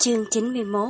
Chương 91.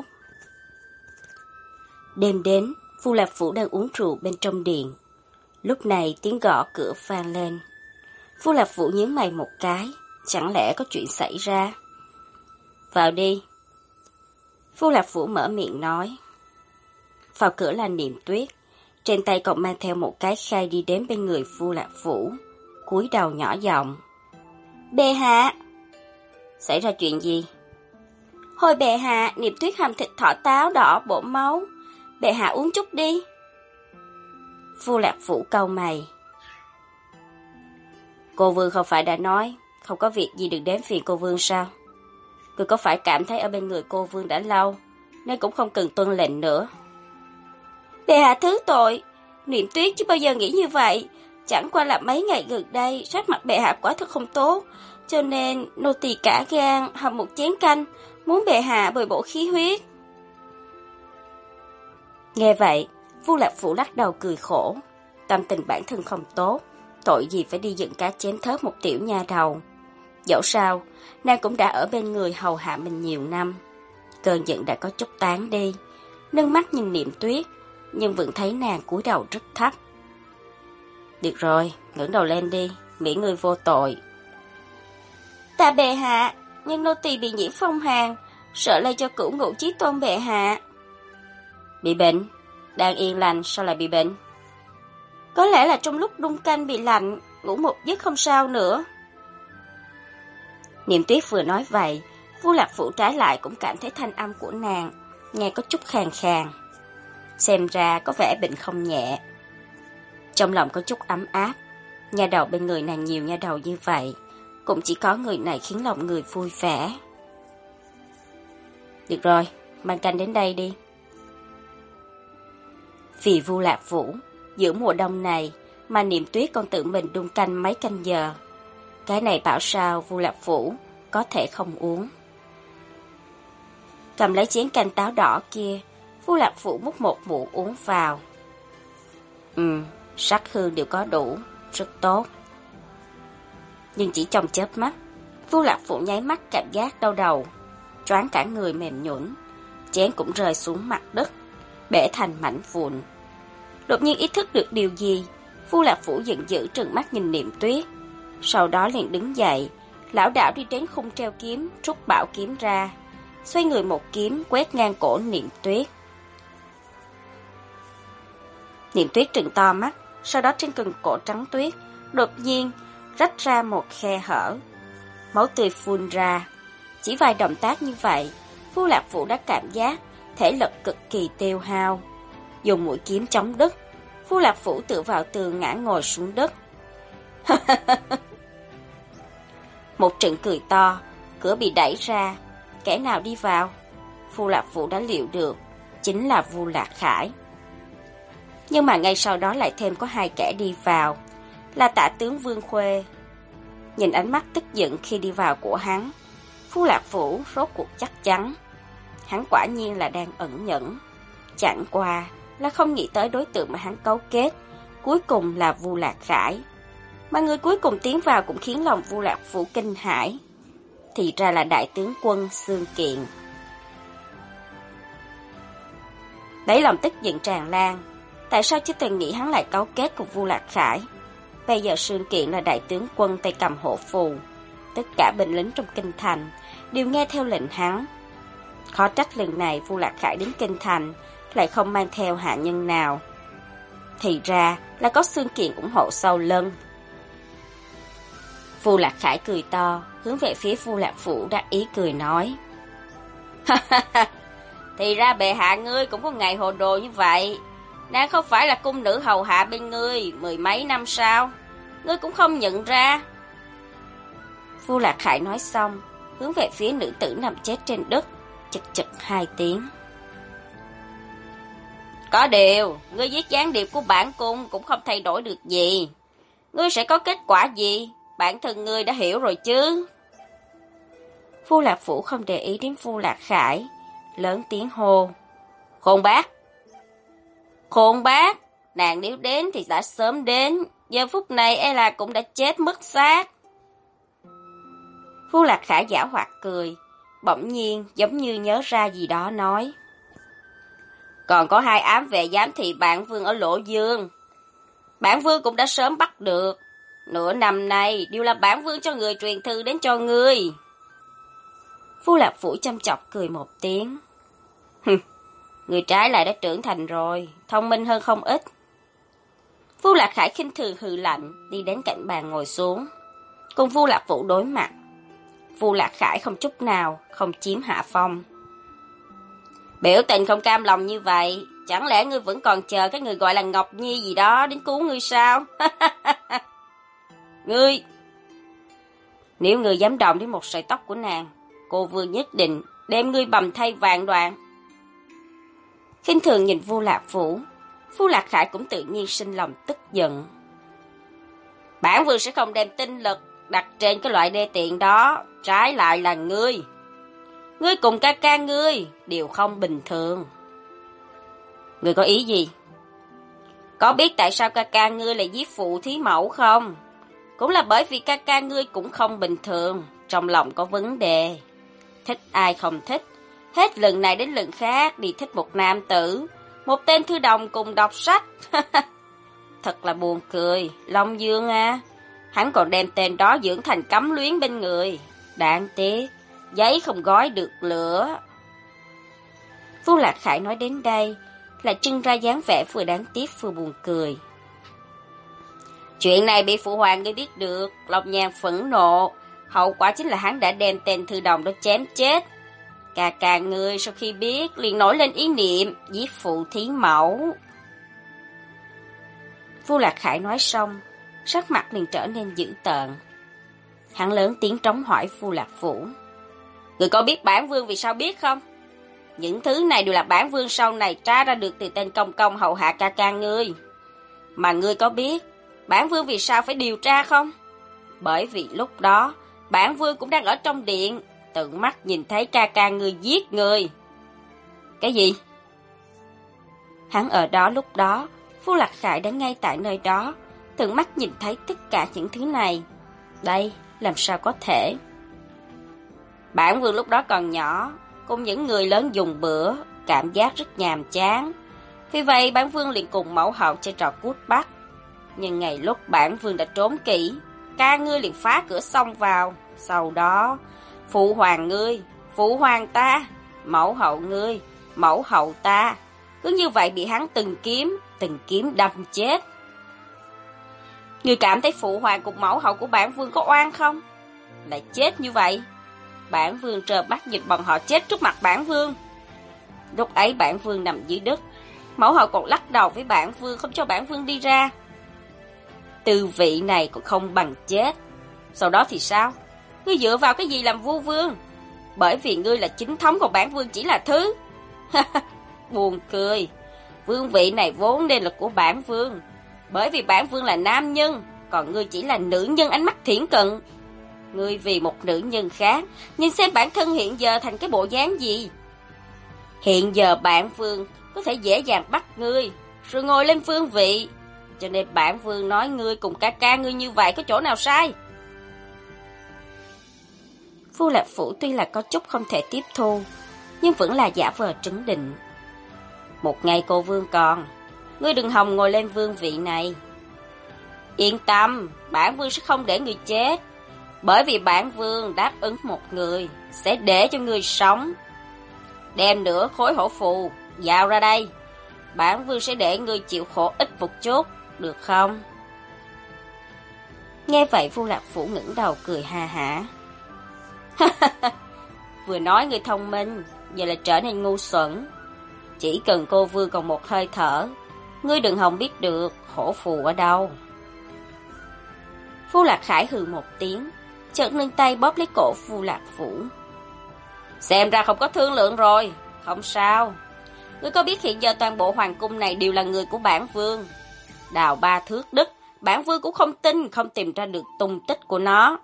Đêm đến, Vu Lạc Phủ đang uống rượu bên trong điện. Lúc này tiếng gõ cửa vang lên. Vu Lạc Phủ nhướng mày một cái, chẳng lẽ có chuyện xảy ra? Vào đi. Vu Lạc Phủ mở miệng nói. Vào cửa là Niệm Tuyết, trên tay còn mang theo một cái khay đi đến bên người Vu Lạc Phủ, cúi đầu nhỏ giọng. Bệ hạ! Xảy ra chuyện gì? Hồi bệ hạ, Niệm Tuyết hầm thịt thỏ táo đỏ bổ máu. Bệ hạ uống chút đi. Vu Lạc Phủ cau mày. Cô Vương không phải đã nói, không có việc gì đừng đến phiền cô Vương sao? Người có phải cảm thấy ở bên người cô Vương đã lâu, nên cũng không cần tuân lệnh nữa. Bệ hạ thứ tội, Niệm Tuyết chứ bao giờ nghĩ như vậy. Chẳng qua là mấy ngày gần đây, sắc mặt bệ hạ quả thật không tốt, cho nên nô tỳ cả gan hầm một chén canh, muốn bệ hạ bồi bổ khí huyết. Nghe vậy, Vu Lạc Phủ lắc đầu cười khổ. Tâm tình bản thân không tốt, tội gì phải đi dựng cá chém thớt một tiểu nha đầu. Dẫu sao, nàng cũng đã ở bên người hầu hạ mình nhiều năm. Cơn giận đã có chút tán đi, nâng mắt nhìn Niệm Tuyết, nhưng vẫn thấy nàng cúi đầu rất thấp. Được rồi, ngẩng đầu lên đi, miễn ngươi vô tội. Tạ bệ hạ, nhưng nô tỳ bị nhiễm phong hàn, sợ lây cho Cửu Ngũ Chí Tôn bệ hạ. Bị bệnh? Đang yên lành sao lại bị bệnh? Có lẽ là trong lúc đun canh bị lạnh, ngủ một giấc không sao nữa. Niệm Tuyết vừa nói vậy, Vu Lạc Phủ trái lại cũng cảm thấy thanh âm của nàng nghe có chút khàn khàn. Xem ra có vẻ bệnh không nhẹ. Trong lòng có chút ấm áp, nha đầu bên người nàng nhiều nha đầu như vậy, cũng chỉ có người này khiến lòng người vui vẻ. Được rồi, mang canh đến đây đi. Vì Vu Lạc Phủ, giữa mùa đông này mà Niệm Tuyết còn tự mình đun canh mấy canh giờ. Cái này bảo sao Vu Lạc Phủ có thể không uống. Cầm lấy chén canh táo đỏ kia, Vu Lạc Phủ múc một muỗng uống vào. Sắc hương đều có đủ, rất tốt. Nhưng chỉ trong chớp mắt, Vu Lạc Phủ nháy mắt cảm giác đau đầu, choáng cả người mềm nhũn, chén cũng rơi xuống mặt đất, bể thành mảnh vụn. Đột nhiên ý thức được điều gì, Vu Lạc Phủ giận dữ trừng mắt nhìn Niệm Tuyết, sau đó liền đứng dậy, lảo đảo đi đến khung treo kiếm, rút bảo kiếm ra, xoay người một kiếm quét ngang cổ Niệm Tuyết. Niệm Tuyết trừng to mắt, sau đó trên cần cổ trắng tuyết đột nhiên rách ra một khe hở, máu tươi phun ra. Chỉ vài động tác như vậy, Vu Lạc Phủ đã cảm giác thể lực cực kỳ tiêu hao. Dùng mũi kiếm chống đất, Vu Lạc Phủ tựa vào tường ngã ngồi xuống đất. Một trận cười to, cửa bị đẩy ra, kẻ nào đi vào? Vu Lạc Phủ đã liệu được, chính là Vu Lạc Khải. Nhưng mà ngay sau đó lại thêm có hai kẻ đi vào, là Tả tướng Vương Khuê. Nhìn ánh mắt tức giận khi đi vào của hắn, Vu Lạc Phủ rốt cuộc chắc chắn, hắn quả nhiên là đang ẩn nhẫn. Chẳng qua là không nghĩ tới đối tượng mà hắn cấu kết, cuối cùng là Vu Lạc Khải. Mà người cuối cùng tiến vào cũng khiến lòng Vu Lạc Phủ kinh hãi. Thì ra là đại tướng quân Xương Kiện. Đấy lòng tức giận tràn lan. Tại sao chưa từng nghĩ hắn lại cấu kết cùng Vu Lạc Khải? Bây giờ Xương Kiện là đại tướng quân tay cầm hộ phù, tất cả binh lính trong kinh thành đều nghe theo lệnh hắn. Khó trách lần này Vu Lạc Khải đến kinh thành lại không mang theo hạ nhân nào. Thì ra là có Xương Kiện ủng hộ sau lưng. Vu Lạc Khải cười to, hướng về phía Vu Lạc Phủ đắc ý cười nói. Thì ra bệ hạ ngươi cũng có ngày hồ đồ như vậy. Nàng không phải là cung nữ hầu hạ bên ngươi mười mấy năm sao? Ngươi cũng không nhận ra. Vu Lạc Khải nói xong, hướng về phía nữ tử nằm chết trên đất, chực chực hai tiếng. Có điều, ngươi giết gián điệp của bản cung cũng không thay đổi được gì. Ngươi sẽ có kết quả gì? Bản thân ngươi đã hiểu rồi chứ? Vu Lạc Phủ không để ý đến Vu Lạc Khải, lớn tiếng hô. Khôn bác! Khôn bác! Nàng nếu đến thì đã sớm đến, giờ phút này e là cũng đã chết mất xác. Vu Lạc Khải giảo hoạt cười, bỗng nhiên giống như nhớ ra gì đó nói. Còn có 2 ám vệ giám thị bản vương ở Lỗ Dương. Bản vương cũng đã sớm bắt được. Nửa năm nay đều là bản vương cho người truyền thư đến cho ngươi. Phu Lạc Phủ chăm chọc cười một tiếng. Người trái lại đã trưởng thành rồi, thông minh hơn không ít. Phu Lạc Khải khinh thường hừ lạnh, đi đến cạnh bàn ngồi xuống. Cùng Phu Lạc Vũ đối mặt. Phu Lạc Khải không chút nào không chiếm hạ phong. Biểu tình không cam lòng như vậy, chẳng lẽ ngươi vẫn còn chờ cái người gọi là Ngọc Nhi gì đó đến cứu ngươi sao? Ngươi! Nếu ngươi dám động đến một sợi tóc của nàng, cô vương nhất định đem ngươi bầm thay vạn đoạn. Khinh thường nhìn Phu Lạc Vũ, Phu Lạc Khải cũng tự nhiên sinh lòng tức giận. Bản vương sẽ không đem tinh lực đặt trên cái loại đê tiện đó, trái lại là ngươi. Ngươi cùng ca ca ngươi đều không bình thường. Ngươi có ý gì? Có biết tại sao ca ca ngươi lại giết phụ thí mẫu không? Cũng là bởi vì ca ca ngươi cũng không bình thường, trong lòng có vấn đề. Thích ai không thích, hết lần này đến lần khác đi thích một nam tử, một tên thư đồng cùng đọc sách. Thật là buồn cười, Long Dương à. Hắn còn đem tên đó dưỡng thành cấm luyến bên người. Đáng tiếc, giấy không gói được lửa. Phu Lạc Khải nói đến đây, là trưng ra dáng vẻ vừa đáng tiếc vừa buồn cười. Chuyện này bị phụ hoàng ngươi biết được, Long Nhan phẫn nộ. Hậu quả chính là hắn đã đem tên thư đồng đó chém chết. Cà cà ngươi sau khi biết liền nổi lên ý niệm giết phụ thí mẫu. Phu Lạc Khải nói xong, sắc mặt liền trở nên dữ tợn. Hắn lớn tiếng trống hỏi Phu Lạc Vũ. Ngươi có biết bản vương vì sao biết không? Những thứ này đều là bản vương sau này tra ra được từ tên công công hậu hạ ca ca ngươi. Mà ngươi có biết bản vương vì sao phải điều tra không? Bởi vì lúc đó bản vương cũng đang ở trong điện, tận mắt nhìn thấy ca ca ngươi giết người. Cái gì? Hắn ở đó lúc đó, Phu Lạc Khải đã ngay tại nơi đó, tận mắt nhìn thấy tất cả những thứ này. Đây, làm sao có thể? Bản vương lúc đó còn nhỏ, cùng những người lớn dùng bữa, cảm giác rất nhàm chán. Vì vậy bản vương liền cùng mẫu hậu chơi trò cút bắt. Nhưng ngày lúc bản vương đã trốn kỹ, ca ngươi liền phá cửa xông vào. Sau đó, phụ hoàng ngươi, phụ hoàng ta, mẫu hậu ngươi, mẫu hậu ta, cứ như vậy bị hắn từng kiếm đâm chết. Ngươi cảm thấy phụ hoàng cùng mẫu hậu của bản vương có oan không? Lại chết như vậy. Bản vương trơ mắt nhìn bọn họ chết trước mặt bản vương. Lúc ấy bản vương nằm dưới đất, mẫu hậu còn lắc đầu với bản vương không cho bản vương đi ra. Tư vị này còn không bằng chết. Sau đó thì sao? Ngươi dựa vào cái gì làm vua vương? Bởi vì ngươi là chính thống, còn bản vương chỉ là thứ. Buồn cười. Vương vị này vốn nên là của bản vương, bởi vì bản vương là nam nhân, còn ngươi chỉ là nữ nhân ánh mắt thiển cận. Ngươi vì một nữ nhân khác, nhìn xem bản thân hiện giờ thành cái bộ dáng gì. Hiện giờ bản vương có thể dễ dàng bắt ngươi, rồi ngồi lên vương vị. Cho nên bản vương nói ngươi cùng ca ca ngươi như vậy có chỗ nào sai? Phu Lạc Phủ tuy là có chút không thể tiếp thu, nhưng vẫn là giả vờ trấn định. Một ngày cô vương còn, ngươi đừng hòng ngồi lên vương vị này. Yên tâm, bản vương sẽ không để ngươi chết, bởi vì bản vương đáp ứng một người sẽ để cho ngươi sống. Đem nửa khối hổ phù giao ra đây, bản vương sẽ để ngươi chịu khổ ít một chút, được không? Nghe vậy Phu Lạc Phủ ngẩng đầu cười ha hả. Vừa nói ngươi thông minh, giờ là trở nên ngu xuẩn. Chỉ cần cô vương còn một hơi thở, ngươi đừng hòng biết được hổ phù ở đâu. Phu Lạc Khải hừ một tiếng, chợt nâng tay bóp lấy cổ Phu Lạc Phủ. Xem ra không có thương lượng rồi. Không sao. Ngươi có biết hiện giờ toàn bộ hoàng cung này đều là người của bản vương. Đào 3 thước đất, bản vương cũng không tin không tìm ra được tung tích của nó.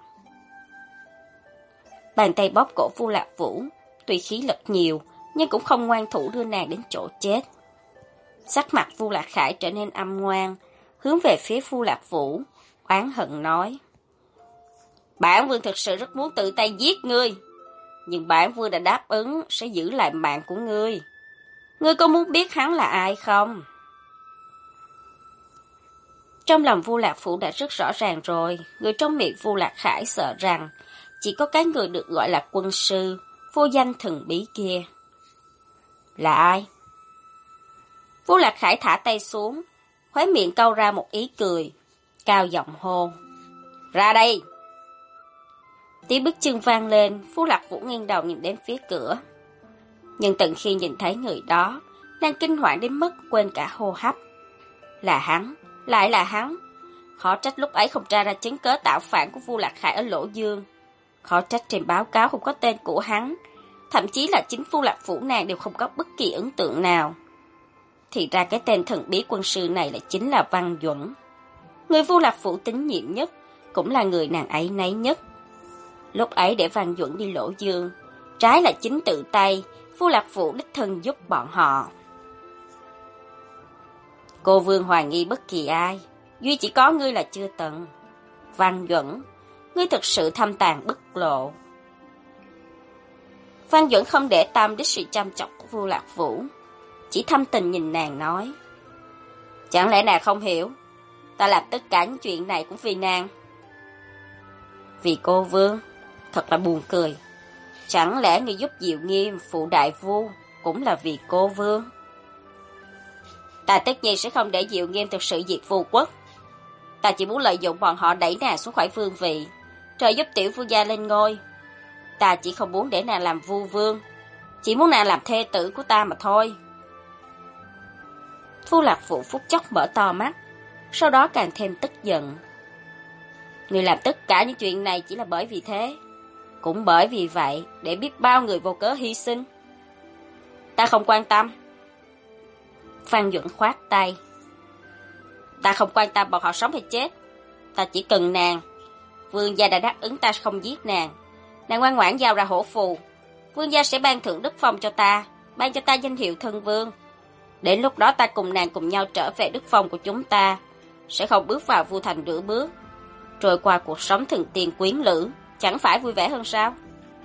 Bàn tay bóp cổ Phu Lạc Vũ, tuy khí lực nhiều, nhưng cũng không ngoan thủ đưa nàng đến chỗ chết. Sắc mặt Phu Lạc Khải trở nên âm ngoan, hướng về phía Phu Lạc Vũ, oán hận nói. Bản vương thực sự rất muốn tự tay giết ngươi. nhưng bản vương đã đáp ứng sẽ giữ lại mạng của ngươi. Ngươi có muốn biết hắn là ai không? Trong lòng Vu Lạc Phủ đã rất rõ ràng rồi, người trong miệng Vu Lạc Khải sợ rằng chỉ có cái người được gọi là quân sư, vô danh thần bí kia. Là ai? Vu Lạc Khải thả tay xuống, khóe miệng cau ra một ý cười, cao giọng hô. Ra đây! Tiếng bước chân vang lên, Vu Lạc Phủ nghiêng đầu nhìn đến phía cửa. Nhưng tận khi nhìn thấy người đó, nàng kinh hoảng đến mức quên cả hô hấp. Là hắn, lại là hắn. Khó trách lúc ấy không tra ra chứng cớ tạo phản của Vu Lạc Khải ở Lỗ Dương. Khó trách trên báo cáo không có tên của hắn. Thậm chí là chính Vu Lạc Phủ nàng đều không có bất kỳ ấn tượng nào. Thì ra cái tên thần bí quân sư này lại chính là Văn Duẩn. Người Vu Lạc Phủ tín nhiệm nhất, cũng là người nàng ấy nấy nhất. Lúc ấy để Văn Duẩn đi Lỗ Dương, trái là chính tự tay, Vu Lạc Phủ đích thân giúp bọn họ. Cô Vương hoài nghi bất kỳ ai, duy chỉ có ngươi là chưa từng. Văn Duẩn, ngươi thực sự thâm tàn bất lộ. Văn Duẩn không để tâm đến sự chăm chọc của Vu Lạc Phủ, chỉ thâm tình nhìn nàng nói. Chẳng lẽ nàng không hiểu, ta làm tất cả những chuyện này cũng vì nàng. Vì cô Vương, thật là buồn cười. Chẳng lẽ người giúp Diệu Nghiêm phụ đại vu cũng là vì cô Vương? Ta tất nhiên sẽ không để Diệu Nghiêm thực sự diệt Vu quốc. Ta chỉ muốn lợi dụng bọn họ đẩy nàng xuống khỏi vương vị, trợ giúp tiểu vương gia lên ngôi. Ta chỉ không muốn để nàng làm Vu Vương, chỉ muốn nàng làm thê tử của ta mà thôi. Vu Lạc Phụ phút chốc mở to mắt, sau đó càng thêm tức giận. Người làm tất cả những chuyện này chỉ là bởi vì thế. Cũng bởi vì vậy, để biết bao người vô cớ hy sinh. Ta không quan tâm. Phan Duẩn khoát tay. Ta không quan tâm bọn họ sống hay chết. Ta chỉ cần nàng. Vương gia đã đáp ứng ta không giết nàng. Nàng ngoan ngoãn giao ra hổ phù. Vương gia sẽ ban thưởng đức phong cho ta, ban cho ta danh hiệu thân vương. Đến lúc đó ta cùng nàng cùng nhau trở về đức phong của chúng ta, sẽ không bước vào Vu Thành nửa bước. Trôi qua cuộc sống thần tiên quyến lữ, chẳng phải vui vẻ hơn sao?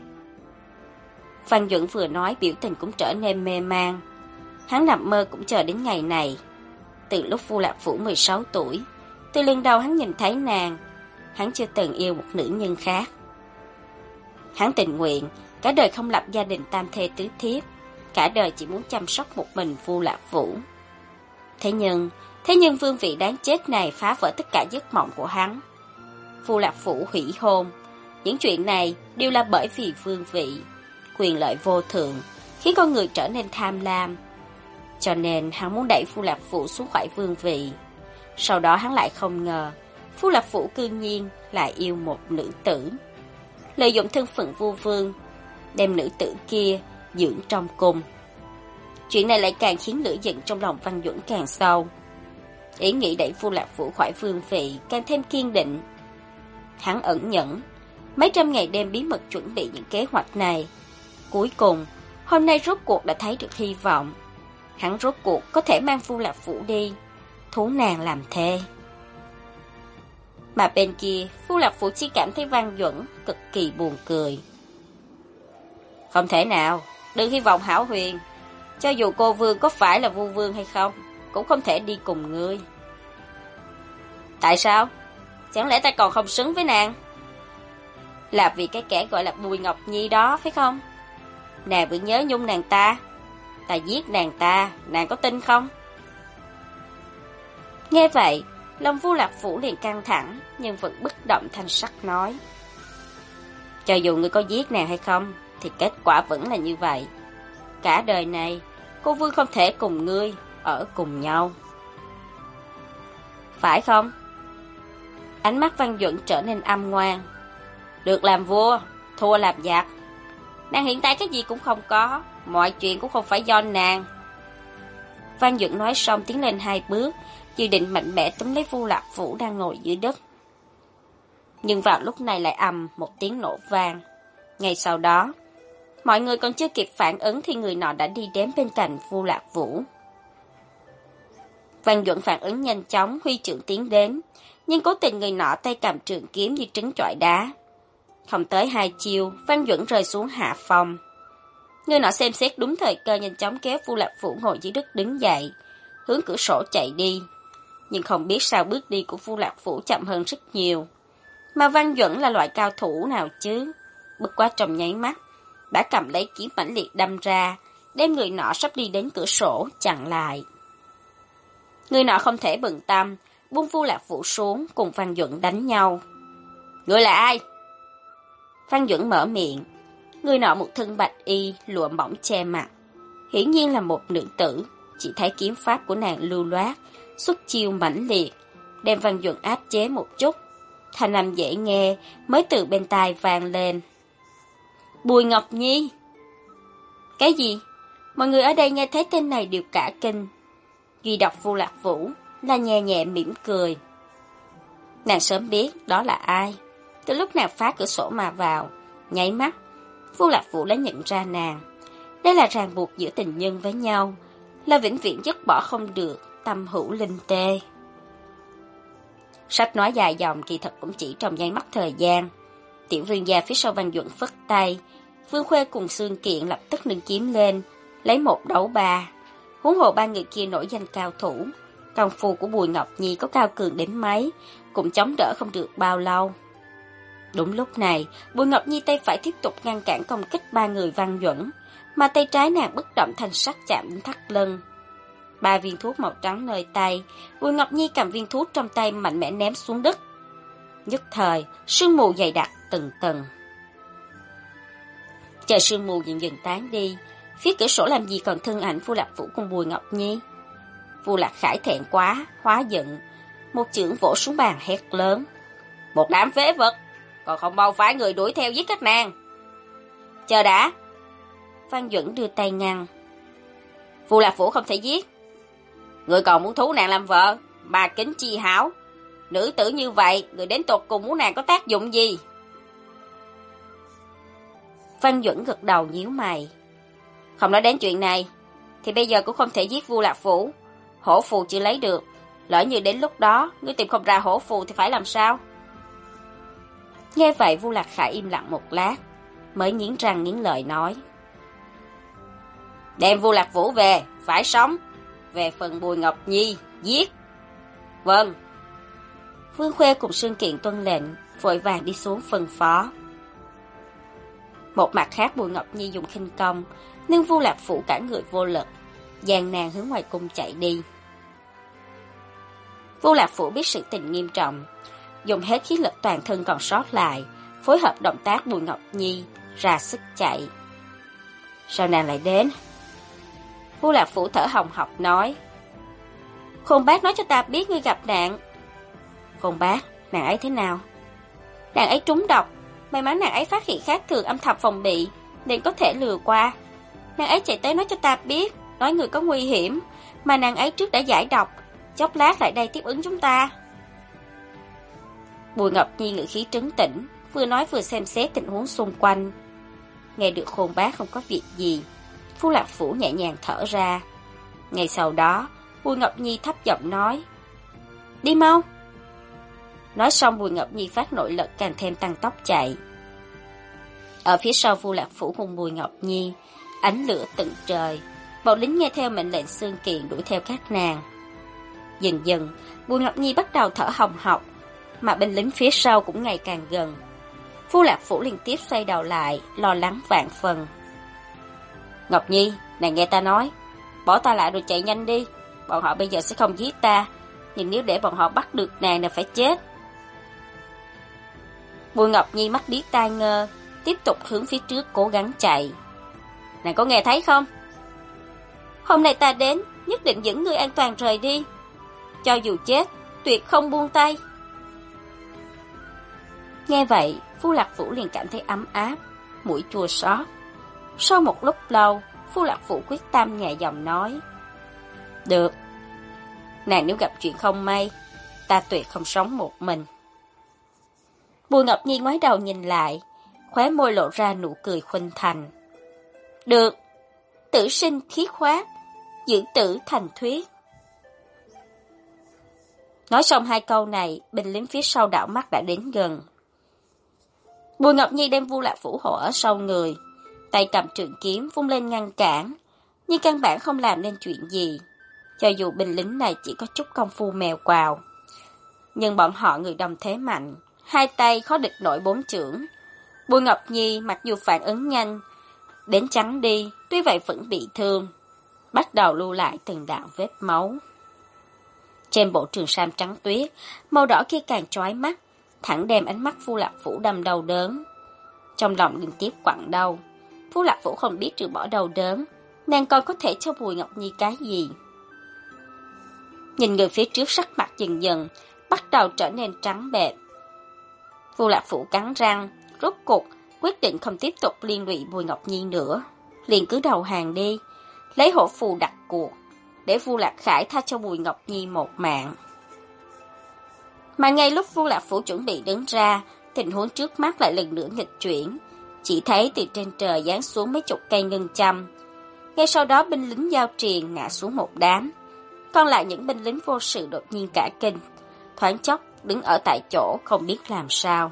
Phan Duẩn vừa nói biểu tình cũng trở nên mê man. Hắn nằm mơ cũng chờ đến ngày này. Từ lúc Vu Lạc Phủ 16 tuổi, từ lần đầu hắn nhìn thấy nàng, hắn chưa từng yêu một nữ nhân khác. Hắn tình nguyện, cả đời không lập gia đình tam thê tứ thiếp, cả đời chỉ muốn chăm sóc một mình Vu Lạc Phủ. Thế nhưng vương vị đáng chết này phá vỡ tất cả giấc mộng của hắn. Vu Lạc Phủ hủy hôn, những chuyện này đều là bởi vì vương vị, quyền lợi vô thượng, khiến con người trở nên tham lam. Cho nên hắn muốn đẩy Vu Lạc Phủ xuống khỏi vương vị. Sau đó hắn lại không ngờ, Vu Lạc Phủ cư nhiên lại yêu một nữ tử. Lợi dụng thân phận Vu Vương, đem nữ tử kia dưỡng trong cung. Chuyện này lại càng khiến lửa giận trong lòng Văn Duẩn càng sâu. Ý nghĩ đẩy Vu Lạc Phủ khỏi vương vị càng thêm kiên định. Hắn ẩn nhẫn, mấy trăm ngày đêm bí mật chuẩn bị những kế hoạch này. Cuối cùng, hôm nay rốt cuộc đã thấy được hy vọng. Hắn rốt cuộc có thể mang Vu Lạc Phủ đi, thú nàng làm thê. Mà bên kia, Vu Lạc Phủ chỉ cảm thấy Văn Duẩn cực kỳ buồn cười. Không thể nào, đừng hy vọng hão huyền. Cho dù cô Vương có phải là Vu Vương hay không, cũng không thể đi cùng ngươi. Tại sao? Chẳng lẽ ta còn không xứng với nàng? Là vì cái kẻ gọi là Bùi Ngọc Nhi đó phải không? Nàng vẫn nhớ nhung nàng ta. Ta giết nàng ta, nàng có tin không? Nghe vậy, lòng Vu Lạc Phủ liền căng thẳng, nhưng vẫn bất động thanh sắc nói. Cho dù ngươi có giết nàng hay không, thì kết quả vẫn là như vậy. Cả đời này, cô Vương không thể cùng ngươi ở cùng nhau. Phải không? Ánh mắt Văn Duẩn trở nên âm ngoan. Được làm vua, thua làm giặc. Nàng hiện tại cái gì cũng không có, mọi chuyện cũng không phải do nàng. Văn Duẩn nói xong tiến lên 2 bước, dự định mạnh mẽ túm lấy Vu Lạc Phủ đang ngồi dưới đất. Nhưng vào lúc này lại ầm một tiếng nổ vang. Ngay sau đó, mọi người còn chưa kịp phản ứng thì người nọ đã đi đến bên cạnh Vu Lạc Phủ. Văn Duẩn phản ứng nhanh chóng, huy trượng tiến đến, nhưng cố tình người nọ tay cầm trường kiếm như trứng chọi đá. Không tới 2 chiêu, Văn Duẩn rơi xuống hạ phòng. Người nọ xem xét đúng thời cơ, nhanh chóng kéo Vu Lạc Vũ ngồi dưới đất đứng dậy, hướng cửa sổ chạy đi. Nhưng không biết sao bước đi của Vu Lạc Vũ chậm hơn rất nhiều. Mà Văn Duẩn là loại cao thủ nào chứ? Bất quá trong nháy mắt, đã cầm lấy kiếm mãnh liệt đâm ra, đem người nọ sắp đi đến cửa sổ chặn lại. Người nọ không thể bận tâm, buông Vu Lạc Vũ xuống cùng Văn Duẩn đánh nhau. Người là ai? Văn Duẩn mở miệng. Người nọ một thân bạch y, lụa mỏng che mặt. Hiển nhiên là một nữ tử, chỉ thấy kiếm pháp của nàng lưu loát, xuất chiêu mãnh liệt, đem Văn Duẩn áp chế một chút. Thanh âm dễ nghe mới từ bên tai vang lên. Bùi Ngọc Nhi. Cái gì? Mọi người ở đây nghe thấy tên này đều cả kinh. Duy độc Vu Lạc Vũ là nhẹ nhẹ mỉm cười. Nàng sớm biết đó là ai. Từ lúc nàng phá cửa sổ mà vào, nháy mắt, Vu Lạc Vũ đã nhận ra nàng. Đây là ràng buộc giữa tình nhân với nhau, là vĩnh viễn dứt bỏ không được, tâm hữu linh tê. Sách nói dài dòng kỳ thật cũng chỉ trong nháy mắt thời gian. Tiểu vương gia phía sau Văn Duẩn phất tay, Vương Khuê cùng Xương Kiện lập tức nâng kiếm lên, lấy 1 đấu 3. Huống hồ 3 người kia nổi danh cao thủ, công phu của Bùi Ngọc Nhi có cao cường đến mấy, cũng chống đỡ không được bao lâu. Đúng lúc này, Bùi Ngọc Nhi tay phải tiếp tục ngăn cản công kích 3 người Văn Duẩn, mà tay trái nàng bất động thanh sắc chạm đến thắt lưng. 3 viên thuốc màu trắng nơi tay, Bùi Ngọc Nhi cầm viên thuốc trong tay mạnh mẽ ném xuống đất. Nhất thời, sương mù dày đặc từng tầng. Chờ sương mù dần dần tán đi, phía cửa sổ làm gì còn thân ảnh Vu Lạc Vũ cùng Bùi Ngọc Nhi. Vu Lạc Khải thẹn quá, hóa giận, một chưởng vỗ xuống bàn hét lớn. Một đám phế vật, còn không mau phái người đuổi theo giết các nàng. Chờ đã. Văn Duẩn đưa tay ngăn. Vu Lạc Vũ không thể giết. Người còn muốn thú nàng làm vợ, mà kính chi hảo. Nữ tử như vậy, người đến tột cùng muốn nàng có tác dụng gì? Văn Duẩn gật đầu nhíu mày. Không nói đến chuyện này, thì bây giờ cũng không thể giết Vu Lạc Vũ. Hổ phù chưa lấy được, lỡ như đến lúc đó, ngươi tìm không ra hổ phù thì phải làm sao? Nghe vậy Vu Lạc Khải im lặng một lát, mới nghiến răng nghiến lợi nói. Đem Vu Lạc Vũ về, phải sống. Về phần Bùi Ngọc Nhi, giết. Vâng. Vương Khuê cùng Sương Kiện tuân lệnh, vội vàng đi xuống phân phó. Một mặt khác Bùi Ngọc Nhi dùng khinh công, nhưng Vu Lạc Vũ cả người vô lực, gian nan hướng ngoài cung chạy đi. Vu Lạc Vũ biết sự tình nghiêm trọng, dùng hết khí lực toàn thân còn sót lại, phối hợp động tác Bùi Ngọc Nhi, ra sức chạy. Sao nàng lại đến? Vu Lạc Vũ thở hồng hộc nói. Khôn bác nói cho ta biết ngươi gặp nạn. Khôn bác, nàng ấy thế nào? Nàng ấy trúng độc, may mắn nàng ấy phát hiện khác thường âm thầm phòng bị, nên có thể lừa qua. Nàng ấy chạy tới nói cho ta biết, nói người có nguy hiểm, mà nàng ấy trước đã giải độc, chốc lát lại đây tiếp ứng chúng ta. Bùi Ngọc Nhi ngữ khí trấn tĩnh, vừa nói vừa xem xét tình huống xung quanh. Nghe được Khôn bác không có việc gì, Vu Lạc Vũ nhẹ nhàng thở ra. Ngay sau đó, Bùi Ngọc Nhi thấp giọng nói. Đi mau. Nói xong Bùi Ngọc Nhi phát nội lực càng thêm tăng tốc chạy. Ở phía sau Vu Lạc Vũ cùng Bùi Ngọc Nhi, ánh lửa tận trời, bọn lính nghe theo mệnh lệnh Xương Kiện đuổi theo các nàng. Dần dần, Bùi Ngọc Nhi bắt đầu thở hồng hộc, mà binh lính phía sau cũng ngày càng gần. Vu Lạc Vũ liên tiếp xoay đầu lại, lo lắng vạn phần. Ngọc Nhi, nàng nghe ta nói, bỏ ta lại rồi chạy nhanh đi. Bọn họ bây giờ sẽ không giết ta, nhưng nếu để bọn họ bắt được nàng là phải chết. Bùi Ngọc Nhi mắt điếc tai ngơ, tiếp tục hướng phía trước cố gắng chạy. Nàng có nghe thấy không? Hôm nay ta đến, nhất định dẫn ngươi an toàn rời đi. Cho dù chết, tuyệt không buông tay. Nghe vậy, Vu Lạc Vũ liền cảm thấy ấm áp, mũi chua xót. Sau một lúc lâu, Vu Lạc Vũ quyết tâm nhẹ giọng nói. Được. Nàng nếu gặp chuyện không may, ta tuyệt không sống một mình. Bùi Ngọc Nhi ngoái đầu nhìn lại, khóe môi lộ ra nụ cười khuynh thành. Được. Tử sinh khí khoát, dưỡng tử thành thuyết. Nói xong 2 câu này, binh lính phía sau đảo mắt đã đến gần. Bùi Ngọc Nhi đem Vu Lạc Phủ hộ ở sau người, tay cầm trường kiếm vung lên ngăn cản, nhưng căn bản không làm nên chuyện gì. Cho dù binh lính này chỉ có chút công phu mèo quào, nhưng bọn họ người đông thế mạnh, hai tay khó địch nổi bốn chưởng. Bùi Ngọc Nhi mặc dù phản ứng nhanh, đến trắng đi, tuy vậy vẫn bị thương, bắt đầu lưu lại từng đạo vết máu. Trên bộ trường sam trắng tuyết, màu đỏ kia càng chói mắt, thẳng đem ánh mắt Vu Lạc Phủ đâm đau đớn. Trong lòng liên tiếp quặn đau, Vu Lạc Phủ không biết trừ bỏ đau đớn, nàng còn có thể cho Bùi Ngọc Nhi cái gì. Nhìn người phía trước sắc mặt dần dần bắt đầu trở nên trắng bệch. Vu Lạc Phủ cắn răng, rốt cuộc quyết định không tiếp tục liên lụy Bùi Ngọc Nhi nữa, liền cứ đầu hàng đi, lấy hổ phù đặt cuộc, để Vu Lạc Khải tha cho Bùi Ngọc Nhi một mạng. Mà ngay lúc Vu Lạc Phủ chuẩn bị đứng ra, tình huống trước mắt lại lần nữa nghịch chuyển, chỉ thấy từ trên trời giáng xuống mấy chục cây ngân châm. Ngay sau đó binh lính giao triền ngã xuống một đám, còn lại những binh lính vô sự đột nhiên cả kinh, thoáng chốc đứng ở tại chỗ không biết làm sao.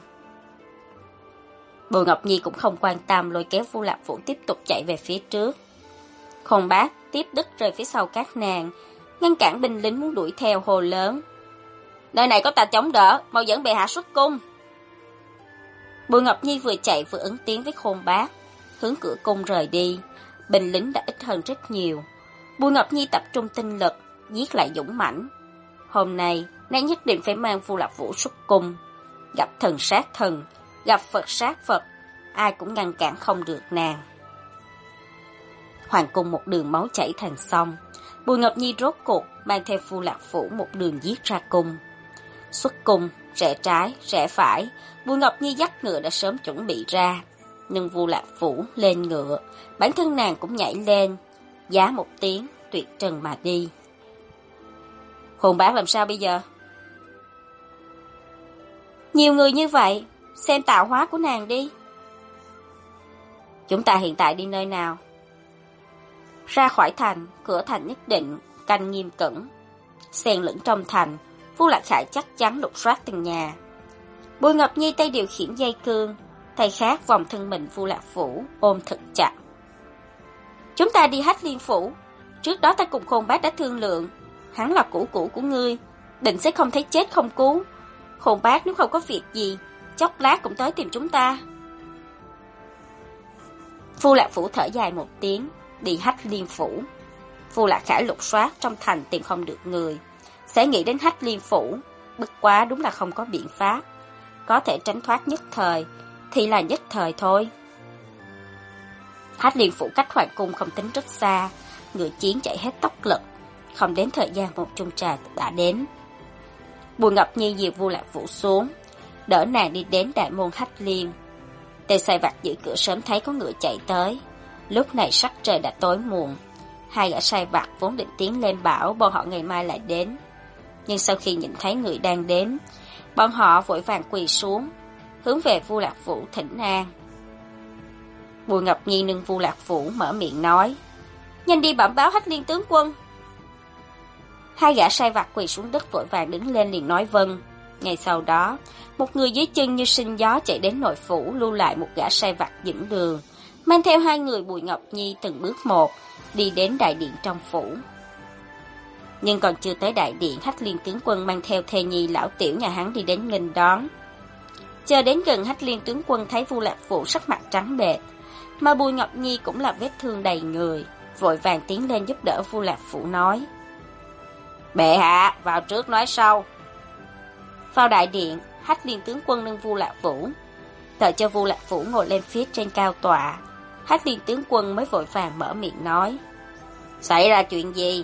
Bùi Ngọc Nhi cũng không quan tâm, lôi kéo Vu Lạc Phủ tiếp tục chạy về phía trước. Khôn Bác tiếp đứt rơi phía sau các nàng, ngăn cản binh lính muốn đuổi theo, hô lớn: "Nơi này có ta chống đỡ, mau dẫn bệ hạ xuất cung." Bùi Ngọc Nhi vừa chạy vừa ứng tiếng với Khôn Bác, hướng cửa cung rời đi. Binh lính đã ít hơn rất nhiều. Bùi Ngọc Nhi tập trung tinh lực, giết lại dũng mãnh. Hôm nay, nàng nhất định phải mang Vu Lạc Vũ xuất cung. Gặp thần sát thần, gặp Phật sát Phật, ai cũng ngăn cản không được nàng. Hoàng cung một đường máu chảy thành sông. Bùi Ngọc Nhi rốt cuộc mang theo Vu Lạc Vũ một đường giết ra cung. Xuất cung, rẽ trái, rẽ phải, Bùi Ngọc Nhi dắt ngựa đã sớm chuẩn bị ra. Nhưng Vu Lạc Vũ lên ngựa, bản thân nàng cũng nhảy lên, giá một tiếng, tuyệt trần mà đi. Khôn Bác làm sao bây giờ? Nhiều người như vậy, xem tạo hóa của nàng đi. Chúng ta hiện tại đi nơi nào? Ra khỏi thành, cửa thành nhất định canh nghiêm cẩn. Xen lẫn trong thành, Vu Lạc Khải chắc chắn lục soát từng nhà. Bùi Ngọc Nhi tay điều khiển dây cương, tay khác vòng thân mình Vu Lạc Phủ ôm thật chặt. Chúng ta đi Hách Liên Phủ. Trước đó ta cùng Khôn Bác đã thương lượng, hắn là cũ của ngươi, định sẽ không thấy chết không cứu. Khôn Bác nếu không có việc gì, chốc lát cũng tới tìm chúng ta. Vu Lạc Phủ thở dài một tiếng, đi Hách Liên Phủ. Vu Lạc Khải lục soát trong thành tìm không được người, sẽ nghĩ đến Hách Liên Phủ, bất quá đúng là không có biện pháp. Có thể tránh thoát nhất thời, thì là nhất thời thôi. Hách Liên Phủ cách Hoàng cung không tính rất xa, ngựa chiến chạy hết tốc lực, không đến thời gian một chung trà đã đến. Bùi Ngọc Nhi dìu Vu Lạc Vũ xuống, đỡ nàng đi đến đại môn Hách Liên. Tên sai vặt giữ cửa sớm thấy có ngựa chạy tới. Lúc này sắc trời đã tối muộn, hai gã sai vặt vốn định tiến lên bảo bọn họ ngày mai lại đến, nhưng sau khi nhìn thấy người đang đến, bọn họ vội vàng quỳ xuống, hướng về Vu Lạc Vũ thỉnh an. Bùi Ngọc Nhi nâng Vu Lạc Vũ mở miệng nói: "Nhanh đi bẩm báo Hách Liên tướng quân." Hai gã sai vặt quỳ xuống đất vội vàng đứng lên liền nói vâng. Ngay sau đó, một người dưới chân như sinh gió chạy đến nội phủ, lưu lại một gã sai vặt dẫn đường, mang theo hai người Bùi Ngọc Nhi từng bước một đi đến đại điện trong phủ. Nhưng còn chưa tới đại điện, Hách Liên tướng quân mang theo thê nhi lão tiểu nhà hắn đi đến nghênh đón. Chờ đến gần, Hách Liên tướng quân thấy Vu Lạc Vũ sắc mặt trắng bệch, mà Bùi Ngọc Nhi cũng là vết thương đầy người, vội vàng tiến lên giúp đỡ Vu Lạc Vũ nói: "Bệ hạ, vào trước nói sau." Vào đại điện, Hách Liên tướng quân nâng Vu Lạc Vũ, đợi cho Vu Lạc Vũ ngồi lên phía trên cao tọa, Hách Liên tướng quân mới vội vàng mở miệng nói: "Xảy ra chuyện gì?"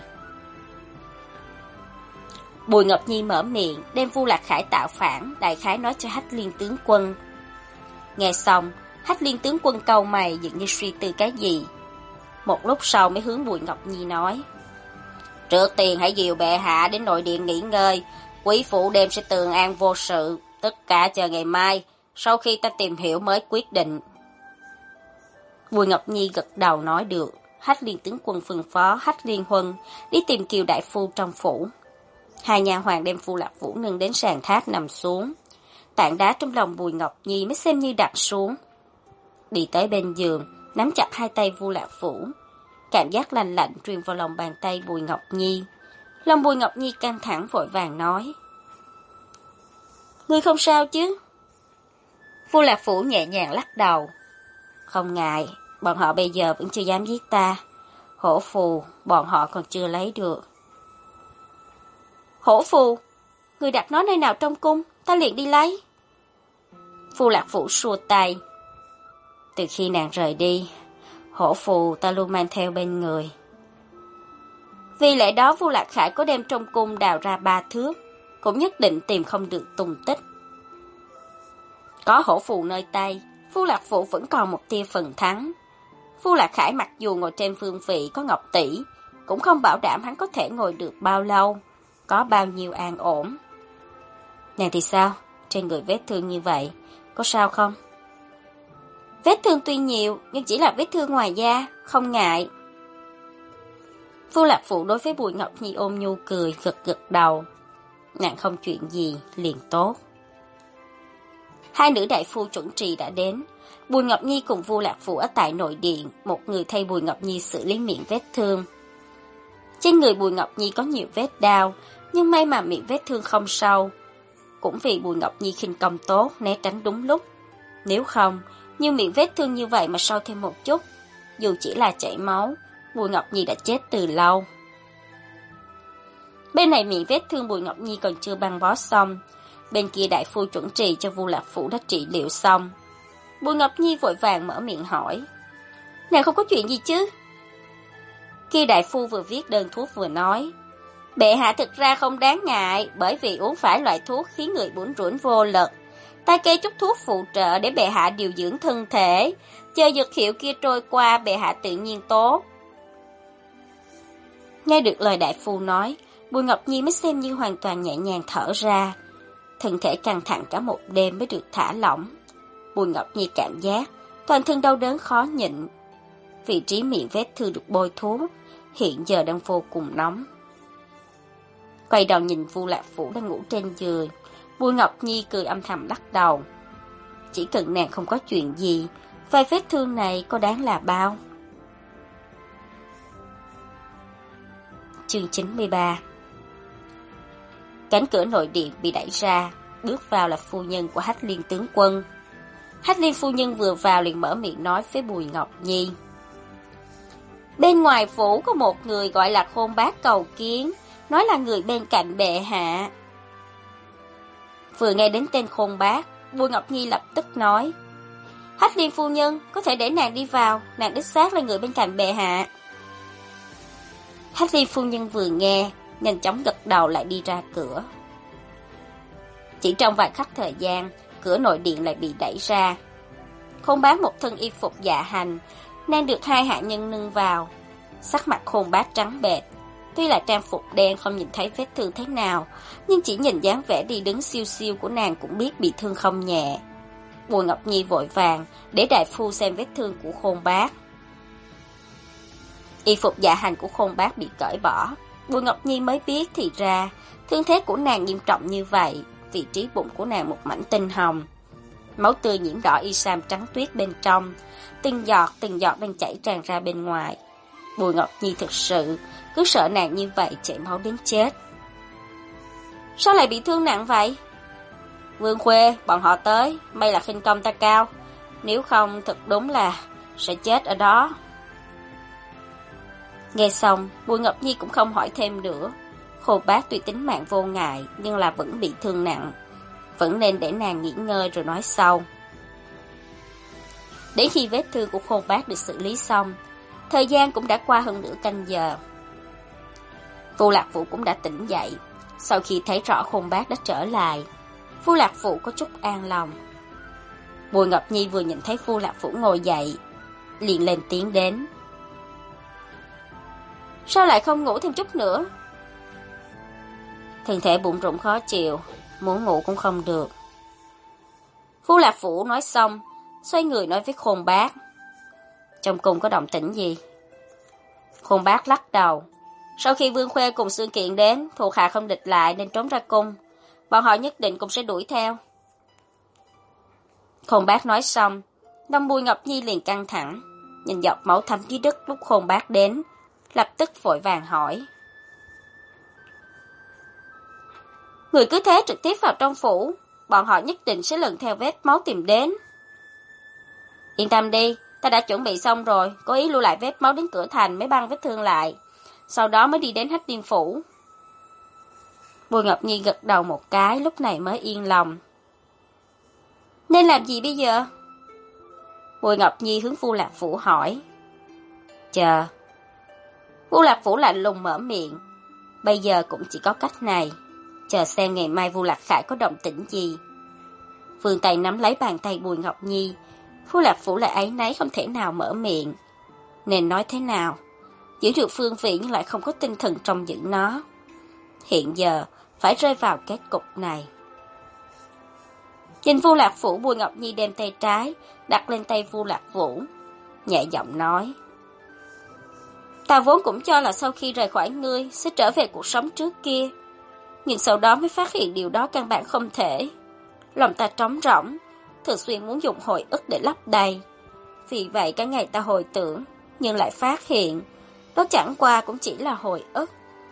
Bùi Ngọc Nhi mở miệng, đem Vu Lạc Khải tạo phản, đại khái nói cho Hách Liên tướng quân. Nghe xong, Hách Liên tướng quân cau mày, dường như suy tư cái gì. Một lúc sau mới hướng Bùi Ngọc Nhi nói: "Trước tiên hãy dìu bệ hạ đến nội điện nghỉ ngơi, quý phủ đêm sẽ tường an vô sự, tất cả chờ ngày mai, sau khi ta tìm hiểu mới quyết định." Bùi Ngọc Nhi gật đầu nói được. Hách Liên tướng quân phân phó Hách Liên Huân đi tìm Kiều đại phu trong phủ. Hai nha hoàn đem Vu Lạc Vũ nâng đến sàn tháp nằm xuống. tảng đá trong lòng Bùi Ngọc Nhi mới xem như đặt xuống. Đi tới bên giường, nắm chặt hai tay Vu Lạc Phủ. Cảm giác lạnh lạnh truyền vào lòng bàn tay Bùi Ngọc Nhi. Lòng Bùi Ngọc Nhi căng thẳng vội vàng nói: "Ngươi không sao chứ?" Vu Lạc Phủ nhẹ nhàng lắc đầu: "Không ngại, bọn họ bây giờ vẫn chưa dám giết ta. Hổ phù, bọn họ còn chưa lấy được." "Hổ phù? Ngươi đặt nó nơi nào trong cung, ta liền đi lấy." Vu Lạc Phủ xua tay: "Từ khi nàng rời đi, hổ phù ta luôn mang theo bên người." Vì lẽ đó Vu Lạc Khải có đem trong cung đào ra 3 thước, cũng nhất định tìm không được tung tích. Có hổ phù nơi tay, Vu Lạc Phủ vẫn còn một tia phần thắng. Vu Lạc Khải mặc dù ngồi trên vương vị có Ngọc tỷ, cũng không bảo đảm hắn có thể ngồi được bao lâu, có bao nhiêu an ổn. Nàng thì sao? Trên người vết thương như vậy, có sao không? Vết thương tuy nhiều, nhưng chỉ là vết thương ngoài da, không ngại. Vu Lạc Phủ đối với Bùi Ngọc Nhi ôm nhu cười, gật gật đầu. Nàng không chuyện gì, liền tốt. Hai nữ đại phu chuẩn trì đã đến. Bùi Ngọc Nhi cùng Vu Lạc Phủ ở tại nội điện, một người thay Bùi Ngọc Nhi xử lý miệng vết thương. Trên người Bùi Ngọc Nhi có nhiều vết đau, nhưng may mà miệng vết thương không sâu. Cũng vì Bùi Ngọc Nhi khinh công tốt, né tránh đúng lúc. Nếu không, như miệng vết thương như vậy mà sâu thêm một chút, dù chỉ là chảy máu, Bùi Ngọc Nhi đã chết từ lâu. Bên này miệng vết thương Bùi Ngọc Nhi còn chưa băng bó xong, bên kia đại phu chuẩn trì cho Vu Lạc Phủ đã trị liệu xong. Bùi Ngọc Nhi vội vàng mở miệng hỏi: "Nàng không có chuyện gì chứ?" Kia đại phu vừa viết đơn thuốc vừa nói: "Bệ hạ thực ra không đáng ngại, bởi vì uống phải loại thuốc khiến người bủn rủn vô lực. Ta kê chút thuốc phụ trợ để bệ hạ điều dưỡng thân thể, chờ dược hiệu kia trôi qua bệ hạ tự nhiên tốt." Nghe được lời đại phu nói, Bùi Ngọc Nhi mới xem như hoàn toàn nhẹ nhàng thở ra. Thân thể căng thẳng cả một đêm mới được thả lỏng. Bùi Ngọc Nhi cảm giác toàn thân đau đớn khó nhịn. Vị trí miệng vết thương được bôi thuốc hiện giờ đang vô cùng nóng. Quay đầu nhìn Vu Lạc Phủ đang ngủ trên giường, Bùi Ngọc Nhi cười âm thầm lắc đầu. Chỉ cần nàng không có chuyện gì, vài vết thương này có đáng là bao. Chương 93. Cánh cửa nội điện bị đẩy ra, bước vào là phu nhân của Hách Liên tướng quân. Hách Liên phu nhân vừa vào liền mở miệng nói với Bùi Ngọc Nhi: "Bên ngoài phủ có một người gọi là Khôn Bác cầu kiến, nói là người bên cạnh bệ hạ." Vừa nghe đến tên Khôn Bác, Bùi Ngọc Nhi lập tức nói: "Hách Liên phu nhân, có thể để nàng đi vào, nàng đích xác là người bên cạnh bệ hạ." Hách Liên phu nhân vừa nghe, nhanh chóng gật đầu lại đi ra cửa. Chỉ trong vài khắc thời gian, cửa nội điện lại bị đẩy ra. Khôn Bác một thân y phục dạ hành, nàng được hai hạ nhân nâng vào. Sắc mặt Khôn Bác trắng bệch, tuy là trang phục đen không nhìn thấy vết thương thế nào, nhưng chỉ nhìn dáng vẻ đi đứng siêu siêu của nàng cũng biết bị thương không nhẹ. Bùi Ngọc Nhi vội vàng để đại phu xem vết thương của Khôn Bác. Y phục dạ hành của Khôn Bác bị cởi bỏ, Bùi Ngọc Nhi mới biết thì ra thương thế của nàng nghiêm trọng như vậy. Vị trí bụng của nàng một mảnh tinh hồng, máu tươi nhiễm đỏ y sam trắng tuyết bên trong, từng giọt đang chảy tràn ra bên ngoài. Bùi Ngọc Nhi thực sự cứ sợ nàng như vậy chảy máu đến chết. "Sao lại bị thương nặng vậy?" "Vương Khuê, bọn họ tới, may là khinh công ta cao, nếu không thật đúng là sẽ chết ở đó." Nghe xong, Bùi Ngọc Nhi cũng không hỏi thêm nữa. Khôn Bác tuy tính mạng vô ngại, nhưng là vẫn bị thương nặng, vẫn nên để nàng nghỉ ngơi rồi nói sau. Đến khi vết thương của Khôn Bác được xử lý xong, thời gian cũng đã qua hơn nửa canh giờ. Vu Lạc Phủ cũng đã tỉnh dậy. Sau khi thấy rõ Khôn Bác đã trở lại, Vu Lạc Phủ có chút an lòng. Bùi Ngọc Nhi vừa nhìn thấy Vu Lạc Phủ ngồi dậy, liền lên tiếng đến: "Sao lại không ngủ thêm chút nữa?" "Thân thể bụng rụng khó chịu, muốn ngủ cũng không được." Vu Lạc Phủ nói xong, xoay người nói với Khôn Bác: "Trong cung có động tĩnh gì?" Khôn Bác lắc đầu: "Sau khi Vương Khuê cùng Xương Kiện đến, thuộc hạ không địch lại nên trốn ra cung. Bọn họ nhất định cũng sẽ đuổi theo." Khôn Bác nói xong, lòng Bùi Ngọc Nhi liền căng thẳng, nhìn giọt máu thấm dưới đất lúc Khôn Bác đến, lập tức vội vàng hỏi. Người cứ thế trực tiếp vào trong phủ, bọn họ nhất định sẽ lần theo vết máu tìm đến. Yên tâm đi, ta đã chuẩn bị xong rồi, cố ý lưu lại vết máu đến cửa thành mới băng vết thương lại, sau đó mới đi đến Hách Liên phủ. Bùi Ngọc Nhi gật đầu một cái, lúc này mới yên lòng. Nên làm gì bây giờ? Bùi Ngọc Nhi hướng Vu Lạc Phủ hỏi. Chờ. Vu Lạc Phủ lạnh lùng mở miệng. Bây giờ cũng chỉ có cách này, chờ xem ngày mai Vu Lạc Khải có động tĩnh gì. Vương Tay nắm lấy bàn tay Bùi Ngọc Nhi, Vu Lạc Phủ lại áy náy không thể nào mở miệng. Nên nói thế nào? Giữ được phương vị nhưng lại không có tinh thần trong giữ nó. Hiện giờ phải rơi vào kết cục này. Nhìn Vu Lạc Phủ, Bùi Ngọc Nhi đem tay trái đặt lên tay Vu Lạc Vũ, nhẹ giọng nói. Ta vốn cũng cho là sau khi rời khỏi ngươi sẽ trở về cuộc sống trước kia, nhưng sau đó mới phát hiện điều đó căn bản không thể. Lòng ta trống rỗng, thường xuyên muốn dùng hồi ức để lấp đầy. Vì vậy cả ngày ta hồi tưởng, nhưng lại phát hiện đó chẳng qua cũng chỉ là hồi ức.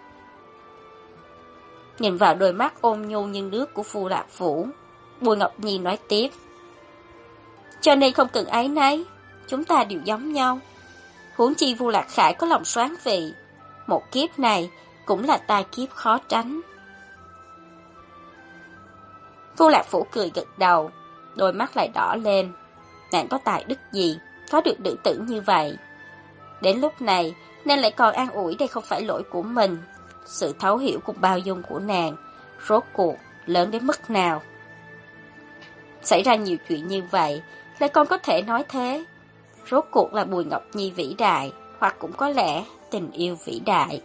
Nhìn vào đôi mắt ôn nhu như nước của Vu Lạc Vũ, Bùi Ngọc Nhi nói tiếp. Cho nên không cần áy náy, chúng ta đều giống nhau. Huống chi Vu Lạc Khải có lòng xoán vị, một kiếp này cũng là tai kiếp khó tránh. Vu Lạc Vũ cười gật đầu, đôi mắt lại đỏ lên. Nàng có tài đức gì, có được nữ tử như vậy? Đến lúc này, nàng lại còn an ủi đây không phải lỗi của mình. Sự thấu hiểu cùng bao dung của nàng, rốt cuộc lớn đến mức nào? Xảy ra nhiều chuyện như vậy, lại còn có thể nói thế. Rốt cuộc là Bùi Ngọc Nhi vĩ đại, hoặc cũng có lẽ tình yêu vĩ đại.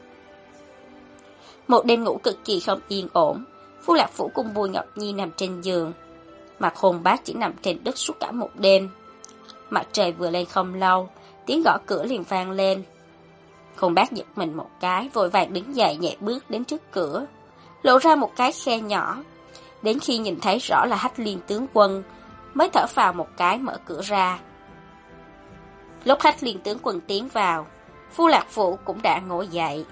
Một đêm ngủ cực kỳ không yên ổn, Vu Lạc Vũ cùng Bùi Ngọc Nhi nằm trên giường, mà Khôn Bác chỉ nằm trên đất suốt cả một đêm. Mặt trời vừa lên không lâu, tiếng gõ cửa liền vang lên. Khôn Bác giật mình một cái, vội vàng đứng dậy nhẹ bước đến trước cửa, lộ ra một cái khe nhỏ. Đến khi nhìn thấy rõ là Hách Liên tướng quân, mới thở phào một cái mở cửa ra. Lúc Hách Liên tướng quân tiến vào, Vu Lạc Vũ cũng đã ngồi dậy.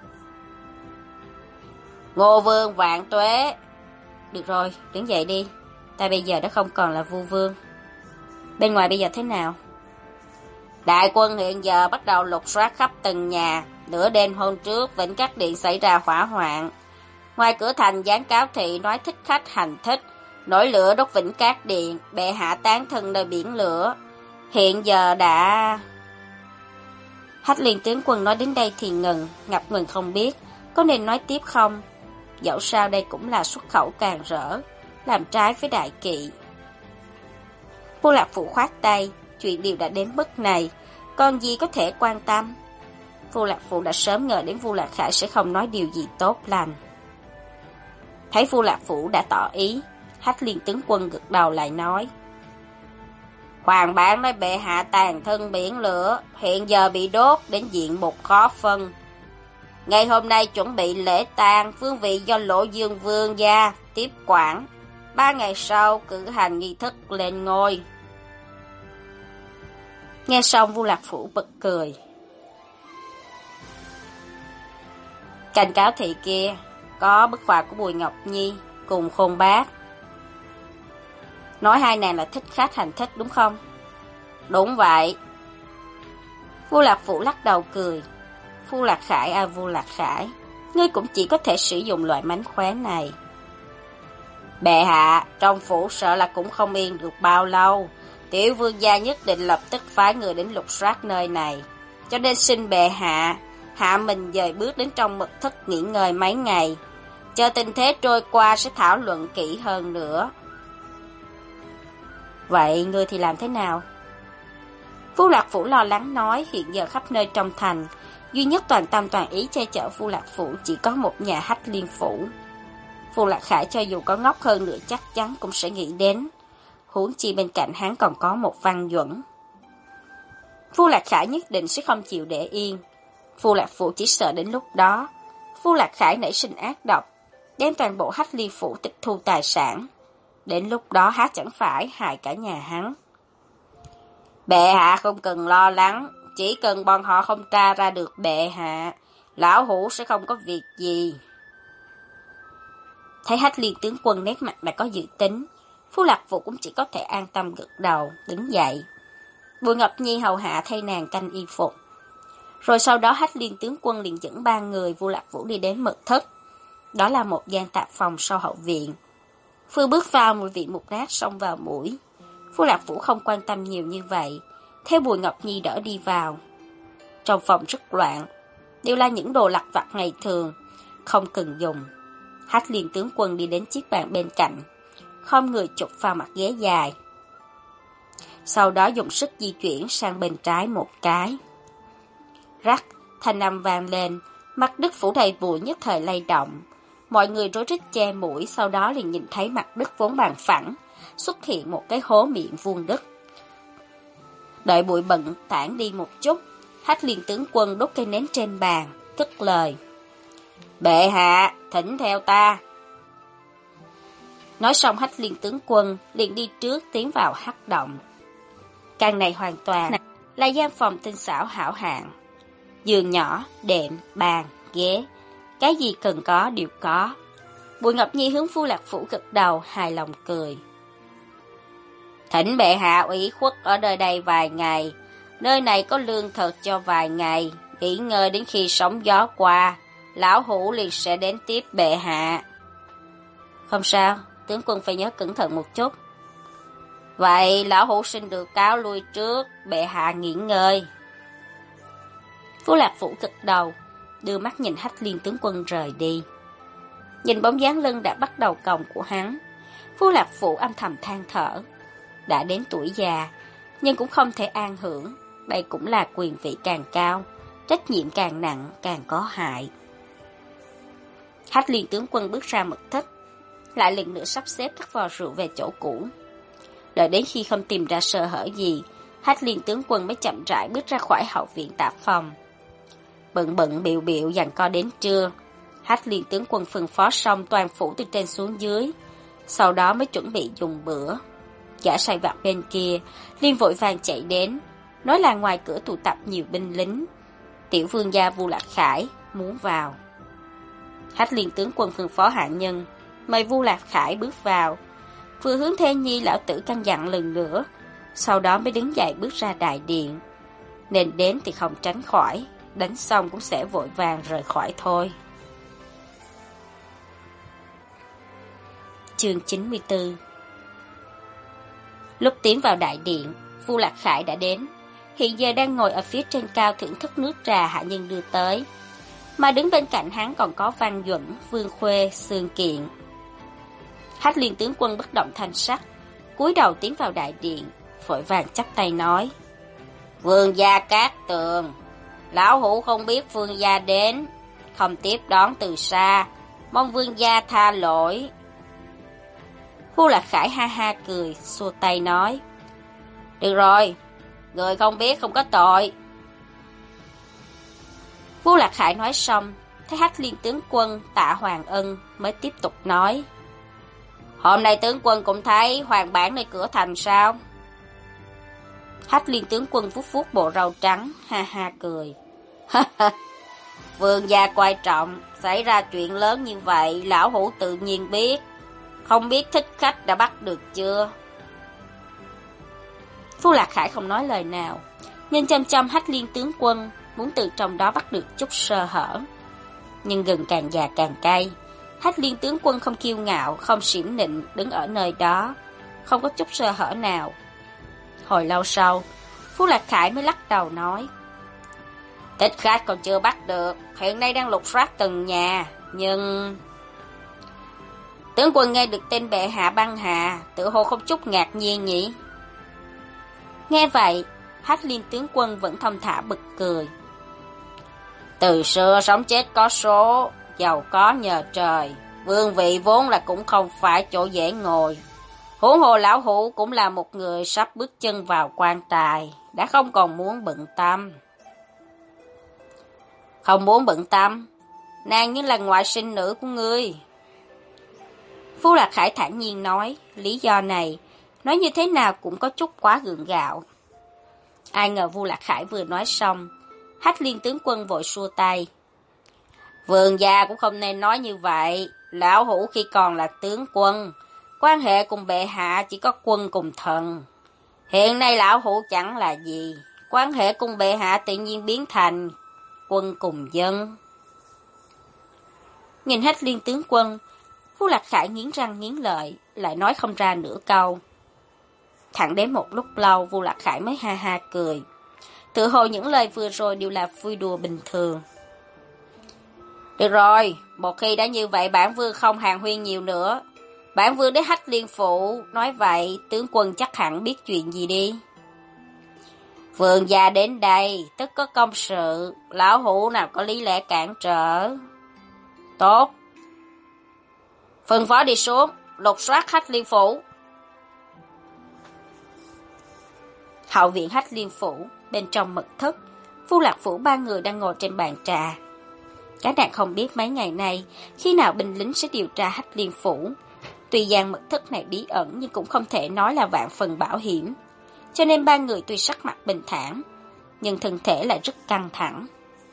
Ngô Vương vạn tuế. Được rồi, đứng dậy đi, ta bây giờ đã không còn là Vu Vương. Bên ngoài bây giờ thế nào? Đại quân hiện giờ bắt đầu lục soát khắp từng nhà. Nửa đêm hôm trước Vĩnh Các Điện xảy ra hỏa hoạn. Ngoài cửa thành gián cáo thị nói thích khách hành thích, nổi lửa đốt Vĩnh Các Điện, bệ hạ tán thân nơi biển lửa. Hiện giờ đã... Hách Liên tướng quân nói đến đây thì ngừng, ngập ngừng không biết có nên nói tiếp không. Dẫu sao đây cũng là xuất khẩu càng rỡ, làm trái với đại kỵ. Vu Lạc Vũ khoát tay, chuyện điều đã đến mức này, còn gì có thể quan tâm. Vu Lạc Vũ đã sớm ngờ đến Vu Lạc Khải sẽ không nói điều gì tốt lành. Thấy Vu Lạc Vũ đã tỏ ý, Hách Liên tướng quân gật đầu lại nói. Hoàng bản nói bệ hạ tàn thân biển lửa, hiện giờ bị đốt đến diện mục khó phân. Ngày hôm nay chuẩn bị lễ tang, vương vị do Lộ Dương Vương gia tiếp quản. 3 ngày sau cử hành nghi thức lên ngôi. Nghe xong Vu Lạc Vũ bật cười. Cành cáo thị kia có bức họa của Bùi Ngọc Nhi cùng Khôn Bác. Nói hai nàng là thích khách hành thích đúng không? Đúng vậy. Vu Lạc Vũ lắc đầu cười. Vu Lạc Khải à Vu Lạc Khải, ngươi cũng chỉ có thể sử dụng loại mánh khóe này. Bệ hạ, trong phủ sợ là cũng không yên được bao lâu. Tiểu vương gia nhất định lập tức phái người đến lục soát nơi này. Cho nên xin bệ hạ, hạ mình dời bước đến trong mật thất nghỉ ngơi mấy ngày. Chờ tình thế trôi qua sẽ thảo luận kỹ hơn nữa. Vậy ngươi thì làm thế nào? Vu Lạc Vũ lo lắng nói, hiện giờ khắp nơi trong thành, duy nhất toàn tâm toàn ý che chở Vu Lạc Vũ chỉ có một nhà Hách Liên phủ. Vu Lạc Khải cho dù có ngốc hơn nữa chắc chắn cũng sẽ nghĩ đến. Huống chi bên cạnh hắn còn có một Văn Duẩn. Vu Lạc Khải nhất định sẽ không chịu để yên. Vu Lạc Vũ chỉ sợ đến lúc đó Vu Lạc Khải nảy sinh ác độc, đem toàn bộ Hách Liên phủ tịch thu tài sản. Đến lúc đó há chẳng phải hại cả nhà hắn. Bệ hạ không cần lo lắng, chỉ cần bọn họ không tra ra được bệ hạ, lão hủ sẽ không có việc gì. Thấy Hách Liên tướng quân nét mặt đã có dự tính, Phu Lạc Phụ cũng chỉ có thể an tâm gật đầu, đứng dậy. Bùi Ngọc Nhi hầu hạ thay nàng canh y phục. Rồi sau đó Hách Liên tướng quân liền dẫn 3 người Vu Lạc Vũ đi đến mật thất. Đó là một gian tạp phòng sau hậu viện. Vừa bước vào, mùi vị mục nát xông vào mũi. Phu Lạc Vũ không quan tâm nhiều như vậy, theo Bùi Ngọc Nhi đỡ đi vào. Trong phòng rất loạn, đều là những đồ lặt vặt ngày thường, không cần dùng. Hách Liên tướng quân đi đến chiếc bàn bên cạnh, khom người chụp vào mặt ghế dài. Sau đó dùng sức di chuyển sang bên trái một cái. Rắc, thanh âm vang lên, mặt đất phủ đầy bụi nhất thời lay động. Mọi người rối rít che mũi, sau đó liền nhìn thấy mặt đất vốn bằng phẳng, xuất hiện một cái hố miệng vuông đất. Đợi bụi bẩn tản đi một chút, Hách Liên tướng quân đốt cây nến trên bàn, cất lời. Bệ hạ, thỉnh theo ta. Nói xong Hách Liên tướng quân liền đi trước tiến vào hắc động. Căn này hoàn toàn là gian phòng tinh xảo hảo hạng. Giường nhỏ, đệm, bàn, ghế, cái gì cần có đều có. Bùi Ngọc Nhi hướng Phu Lạc Phủ gật đầu, hài lòng cười. Thỉnh bệ hạ ủy khuất ở nơi đây vài ngày. Nơi này có lương thực cho vài ngày, nghỉ ngơi đến khi sóng gió qua, lão hủ liền sẽ đến tiếp bệ hạ. Không sao, tướng quân phải nhớ cẩn thận một chút. Vậy lão hủ xin được cáo lui trước, bệ hạ nghỉ ngơi. Phu Lạc Phủ gật đầu, đưa mắt nhìn Hách Liên tướng quân rời đi. Nhìn bóng dáng lưng đã bắt đầu còng của hắn, Phu Lạc Phủ âm thầm than thở. Đã đến tuổi già, nhưng cũng không thể an hưởng. Đây cũng là quyền vị càng cao, trách nhiệm càng nặng, càng có hại. Hách Liên tướng quân bước ra mật thất, lại lần nữa sắp xếp các vò rượu về chỗ cũ. Đợi đến khi không tìm ra sơ hở gì, Hách Liên tướng quân mới chậm rãi bước ra khỏi hậu viện tạp phòng. Bận bận biệu biệu giằng co đến trưa, Hách Liên tướng quân phân phó xong toàn phủ từ trên xuống dưới, sau đó mới chuẩn bị dùng bữa. Gã sai vặt bên kia liền vội vàng chạy đến, nói là ngoài cửa tụ tập nhiều binh lính, tiểu vương gia Vu Lạc Khải muốn vào. Hách Liên tướng quân phân phó hạ nhân mời Vu Lạc Khải bước vào, vừa hướng Thê Nhi lão tử căn dặn lần nữa, sau đó mới đứng dậy bước ra đại điện. Nên đến thì không tránh khỏi, đánh xong cũng sẽ vội vàng rời khỏi thôi. Chương 94. Lúc tiến vào đại điện, Vu Lạc Khải đã đến, hiện giờ đang ngồi ở phía trên cao thưởng thức nước trà hạ nhân đưa tới, mà đứng bên cạnh hắn còn có Văn Duẩn, Vương Khuê, Sương Kiện. Hách Liên tướng quân bất động thanh sắc, cúi đầu tiến vào đại điện, vội vàng chắp tay nói: Vương gia Cát Tường, lão hủ không biết vương gia đến, không tiếp đón từ xa, mong vương gia tha lỗi. Vu Lạc Khải ha ha cười, xua tay nói: Được rồi, người không biết không có tội. Vu Lạc Khải nói xong, thấy Hách Liên tướng quân Tạ Hoàng Ân mới tiếp tục nói: Hôm nay tướng quân cũng thấy hoàng bản nơi cửa thành sao? Hách Liên tướng quân vuốt vuốt bộ râu trắng, ha ha cười. Vương gia quan trọng, xảy ra chuyện lớn như vậy, lão hủ tự nhiên biết. Không biết thích khách đã bắt được chưa? Vu Lạc Khải không nói lời nào, nhìn chăm chăm Hách Liên tướng quân, muốn từ trong đó bắt được chút sơ hở. Nhưng gừng càng già càng cay, Hách Liên tướng quân không kiêu ngạo, không xỉm nịnh, đứng ở nơi đó, không có chút sơ hở nào. Hồi lâu sau, Vu Lạc Khải mới lắc đầu nói: Thích khách còn chưa bắt được, hiện nay đang lục soát từng nhà, nhưng... Tướng quân nghe được tên bệ hạ băng hà, tự hồ không chút ngạc nhiên nhỉ? Nghe vậy, Hách Liên tướng quân vẫn thông thả bật cười. Từ xưa sống chết có số, giàu có nhờ trời, vương vị vốn là cũng không phải chỗ dễ ngồi. Huống hồ lão hủ cũng là một người sắp bước chân vào quan tài, đã không còn muốn bận tâm. Không muốn bận tâm? Nàng như là ngoại sinh nữ của ngươi. Phu Lạc Khải thản nhiên nói, lý do này, nói như thế nào cũng có chút quá gượng gạo. Ai ngờ Vu Lạc Khải vừa nói xong, Hách Liên tướng quân vội xua tay. Vương gia cũng không nên nói như vậy, lão hủ khi còn là tướng quân, quan hệ cùng bệ hạ chỉ có quân cùng thần. Hiện nay lão hủ chẳng là gì, quan hệ cùng bệ hạ tự nhiên biến thành quân cùng dân. Nhìn Hách Liên tướng quân, Vu Lạc Khải nghiến răng nghiến lợi, lại nói không ra nửa câu. Thẳng đến một lúc lâu, Vu Lạc Khải mới ha ha cười. Tự hồ những lời vừa rồi đều là vui đùa bình thường. Được rồi, một khi đã như vậy bản vương không hàn huyên nhiều nữa. Bản vương đến Hách Liên phủ, nói vậy tướng quân chắc hẳn biết chuyện gì đi. Vương gia đến đây, tất có công sự, lão hủ nào có lý lẽ cản trở. Tốt. Phân phó đi xuống, lục soát Hách Liên phủ. Hậu viện Hách Liên phủ, bên trong mật thất, Vu Lạc phủ ba người đang ngồi trên bàn trà. Các nàng không biết mấy ngày nay, khi nào binh lính sẽ điều tra Hách Liên phủ. Tuy gian mật thất này bí ẩn nhưng cũng không thể nói là vạn phần bảo hiểm. Cho nên ba người tuy sắc mặt bình thản, nhưng thân thể lại rất căng thẳng.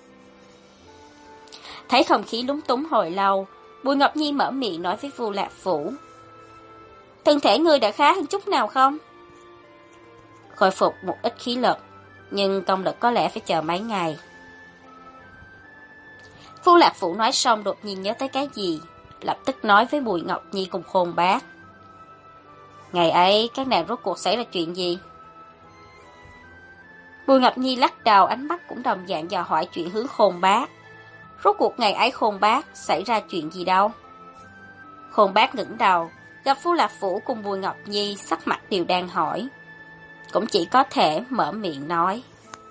Thấy không khí lúng túng hồi lâu, Bùi Ngọc Nhi mở miệng nói với Vu Lạc phủ. Thân thể người đã khá hơn chút nào không? Khôi phục một ít khí lực, nhưng công lực có lẽ phải chờ mấy ngày. Vu Lạc phủ nói xong đột nhiên nhớ tới cái gì, lập tức nói với Bùi Ngọc Nhi cùng Khôn Bác. Ngày ấy các nàng rốt cuộc xảy ra chuyện gì? Bùi Ngọc Nhi lắc đầu, ánh mắt cũng đồng dạng dò hỏi chuyện hướng Khôn Bác. Rốt cuộc ngày ấy Khôn Bác xảy ra chuyện gì đâu? Khôn Bác ngẩng đầu, gặp Vu Lạc phủ cùng Bùi Ngọc Nhi sắc mặt đều đang hỏi, cũng chỉ có thể mở miệng nói.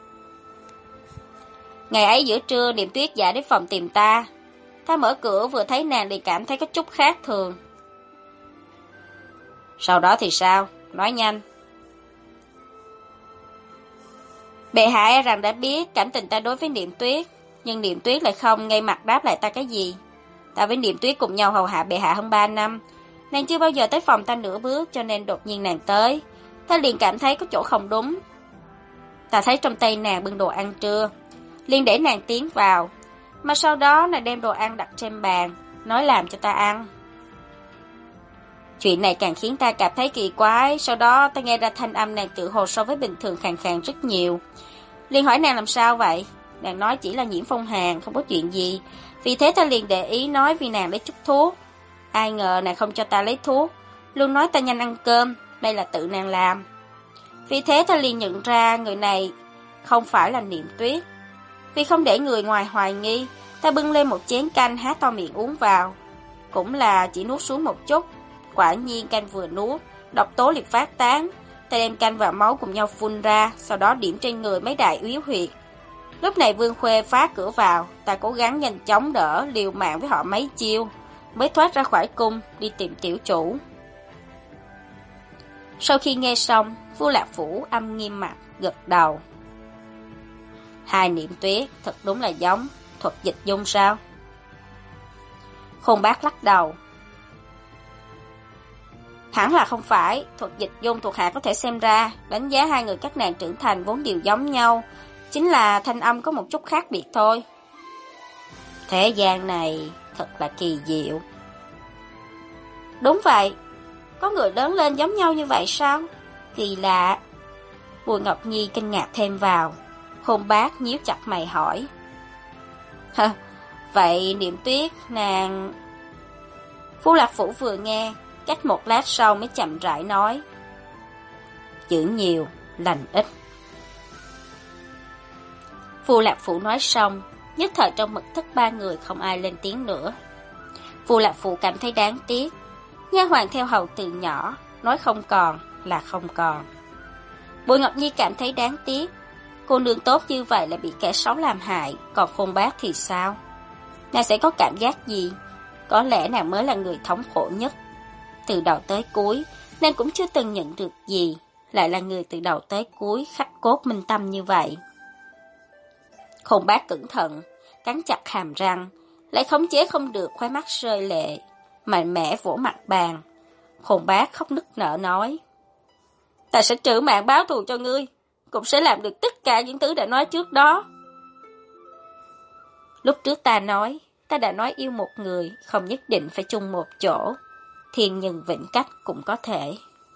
Ngày ấy giữa trưa Niệm Tuyết dạ đến phòng tìm ta. Ta mở cửa vừa thấy nàng thì cảm thấy có chút khác thường. Sau đó thì sao? Nói nhanh. Bệ hạ e rằng đã biết cảm tình ta đối với Niệm Tuyết, nhưng Niệm Tuyết lại không ngay mặt đáp lại ta cái gì. Ta với Niệm Tuyết cùng nhau hầu hạ bệ hạ hơn 3 năm. Nàng chưa bao giờ tới phòng ta nửa bước, cho nên đột nhiên nàng tới. Ta liền cảm thấy có chỗ không đúng. Ta thấy trong tay nàng bưng đồ ăn trưa, liền để nàng tiến vào, mà sau đó nàng đem đồ ăn đặt trên bàn, nói làm cho ta ăn. Chuyện này càng khiến ta cảm thấy kỳ quái, sau đó ta nghe ra thanh âm nàng tự hồ so với bình thường khàn khàn rất nhiều. Liền hỏi nàng làm sao vậy? Nàng nói chỉ là nhiễm phong hàn, không có chuyện gì. Vì thế ta liền để ý nói vì nàng lấy chút thuốc. Ai ngờ nàng không cho ta lấy thuốc, luôn nói ta nhanh ăn cơm, đây là tự nàng làm. Vì thế ta liền nhận ra người này không phải là Niệm Tuyết. Vì không để người ngoài hoài nghi, ta bưng lên một chén canh há to miệng uống vào. Cũng là chỉ nuốt xuống một chút. Quả nhiên canh vừa nuốt, độc tố liền phát tán. Ta đem canh và máu cùng nhau phun ra, sau đó điểm trên người mấy đại yếu huyệt. Lúc này Vương Khuê phá cửa vào, ta cố gắng nhanh chóng đỡ, liều mạng với họ mấy chiêu, mới thoát ra khỏi cung, đi tìm tiểu chủ. Sau khi nghe xong, Vu Lạc phủ âm nghiêm mặt, gật đầu. Hai Niệm Tuyết thật đúng là giống, thuật dịch dung sao? Khôn Bác lắc đầu. Hẳn là không phải, thuật dịch dung thuộc hạ có thể xem ra, đánh giá hai người các nàng trưởng thành vốn đều giống nhau, chính là thanh âm có một chút khác biệt thôi. Thế gian này thật là kỳ diệu. Đúng vậy, có người lớn lên giống nhau như vậy sao? Kỳ lạ. Bùi Ngọc Nhi kinh ngạc thêm vào. Khôn Bác nhíu chặt mày hỏi. Vậy Niệm Tuyết nàng... Vu Lạc phủ vừa nghe, cách một lát sau mới chậm rãi nói. Dưỡng nhiều, lành ít. Vu Lạc phủ nói xong, nhất thời trong mật thất ba người không ai lên tiếng nữa. Vu Lạc phủ cảm thấy đáng tiếc. Nha hoàn theo hầu từ nhỏ, nói không còn là không còn. Bùi Ngọc Nhi cảm thấy đáng tiếc. Cô nương tốt như vậy lại bị kẻ xấu làm hại, còn Khôn Bác thì sao? Nàng sẽ có cảm giác gì? Có lẽ nàng mới là người thống khổ nhất. Từ đầu tới cuối, nàng cũng chưa từng nhận được gì, lại là người từ đầu tới cuối khách cốt minh tâm như vậy. Khôn Bác cẩn thận, cắn chặt hàm răng, lại khống chế không được khóe mắt rơi lệ, mạnh mẽ vỗ mặt bàn. Khôn Bác khóc nức nở nói: Ta sẽ trữ mạng báo thù cho ngươi, cũng sẽ làm được tất cả những thứ đã nói trước đó. Lúc trước ta nói, ta đã nói yêu một người không nhất định phải chung một chỗ, thiên nhân vĩnh cách cũng có thể.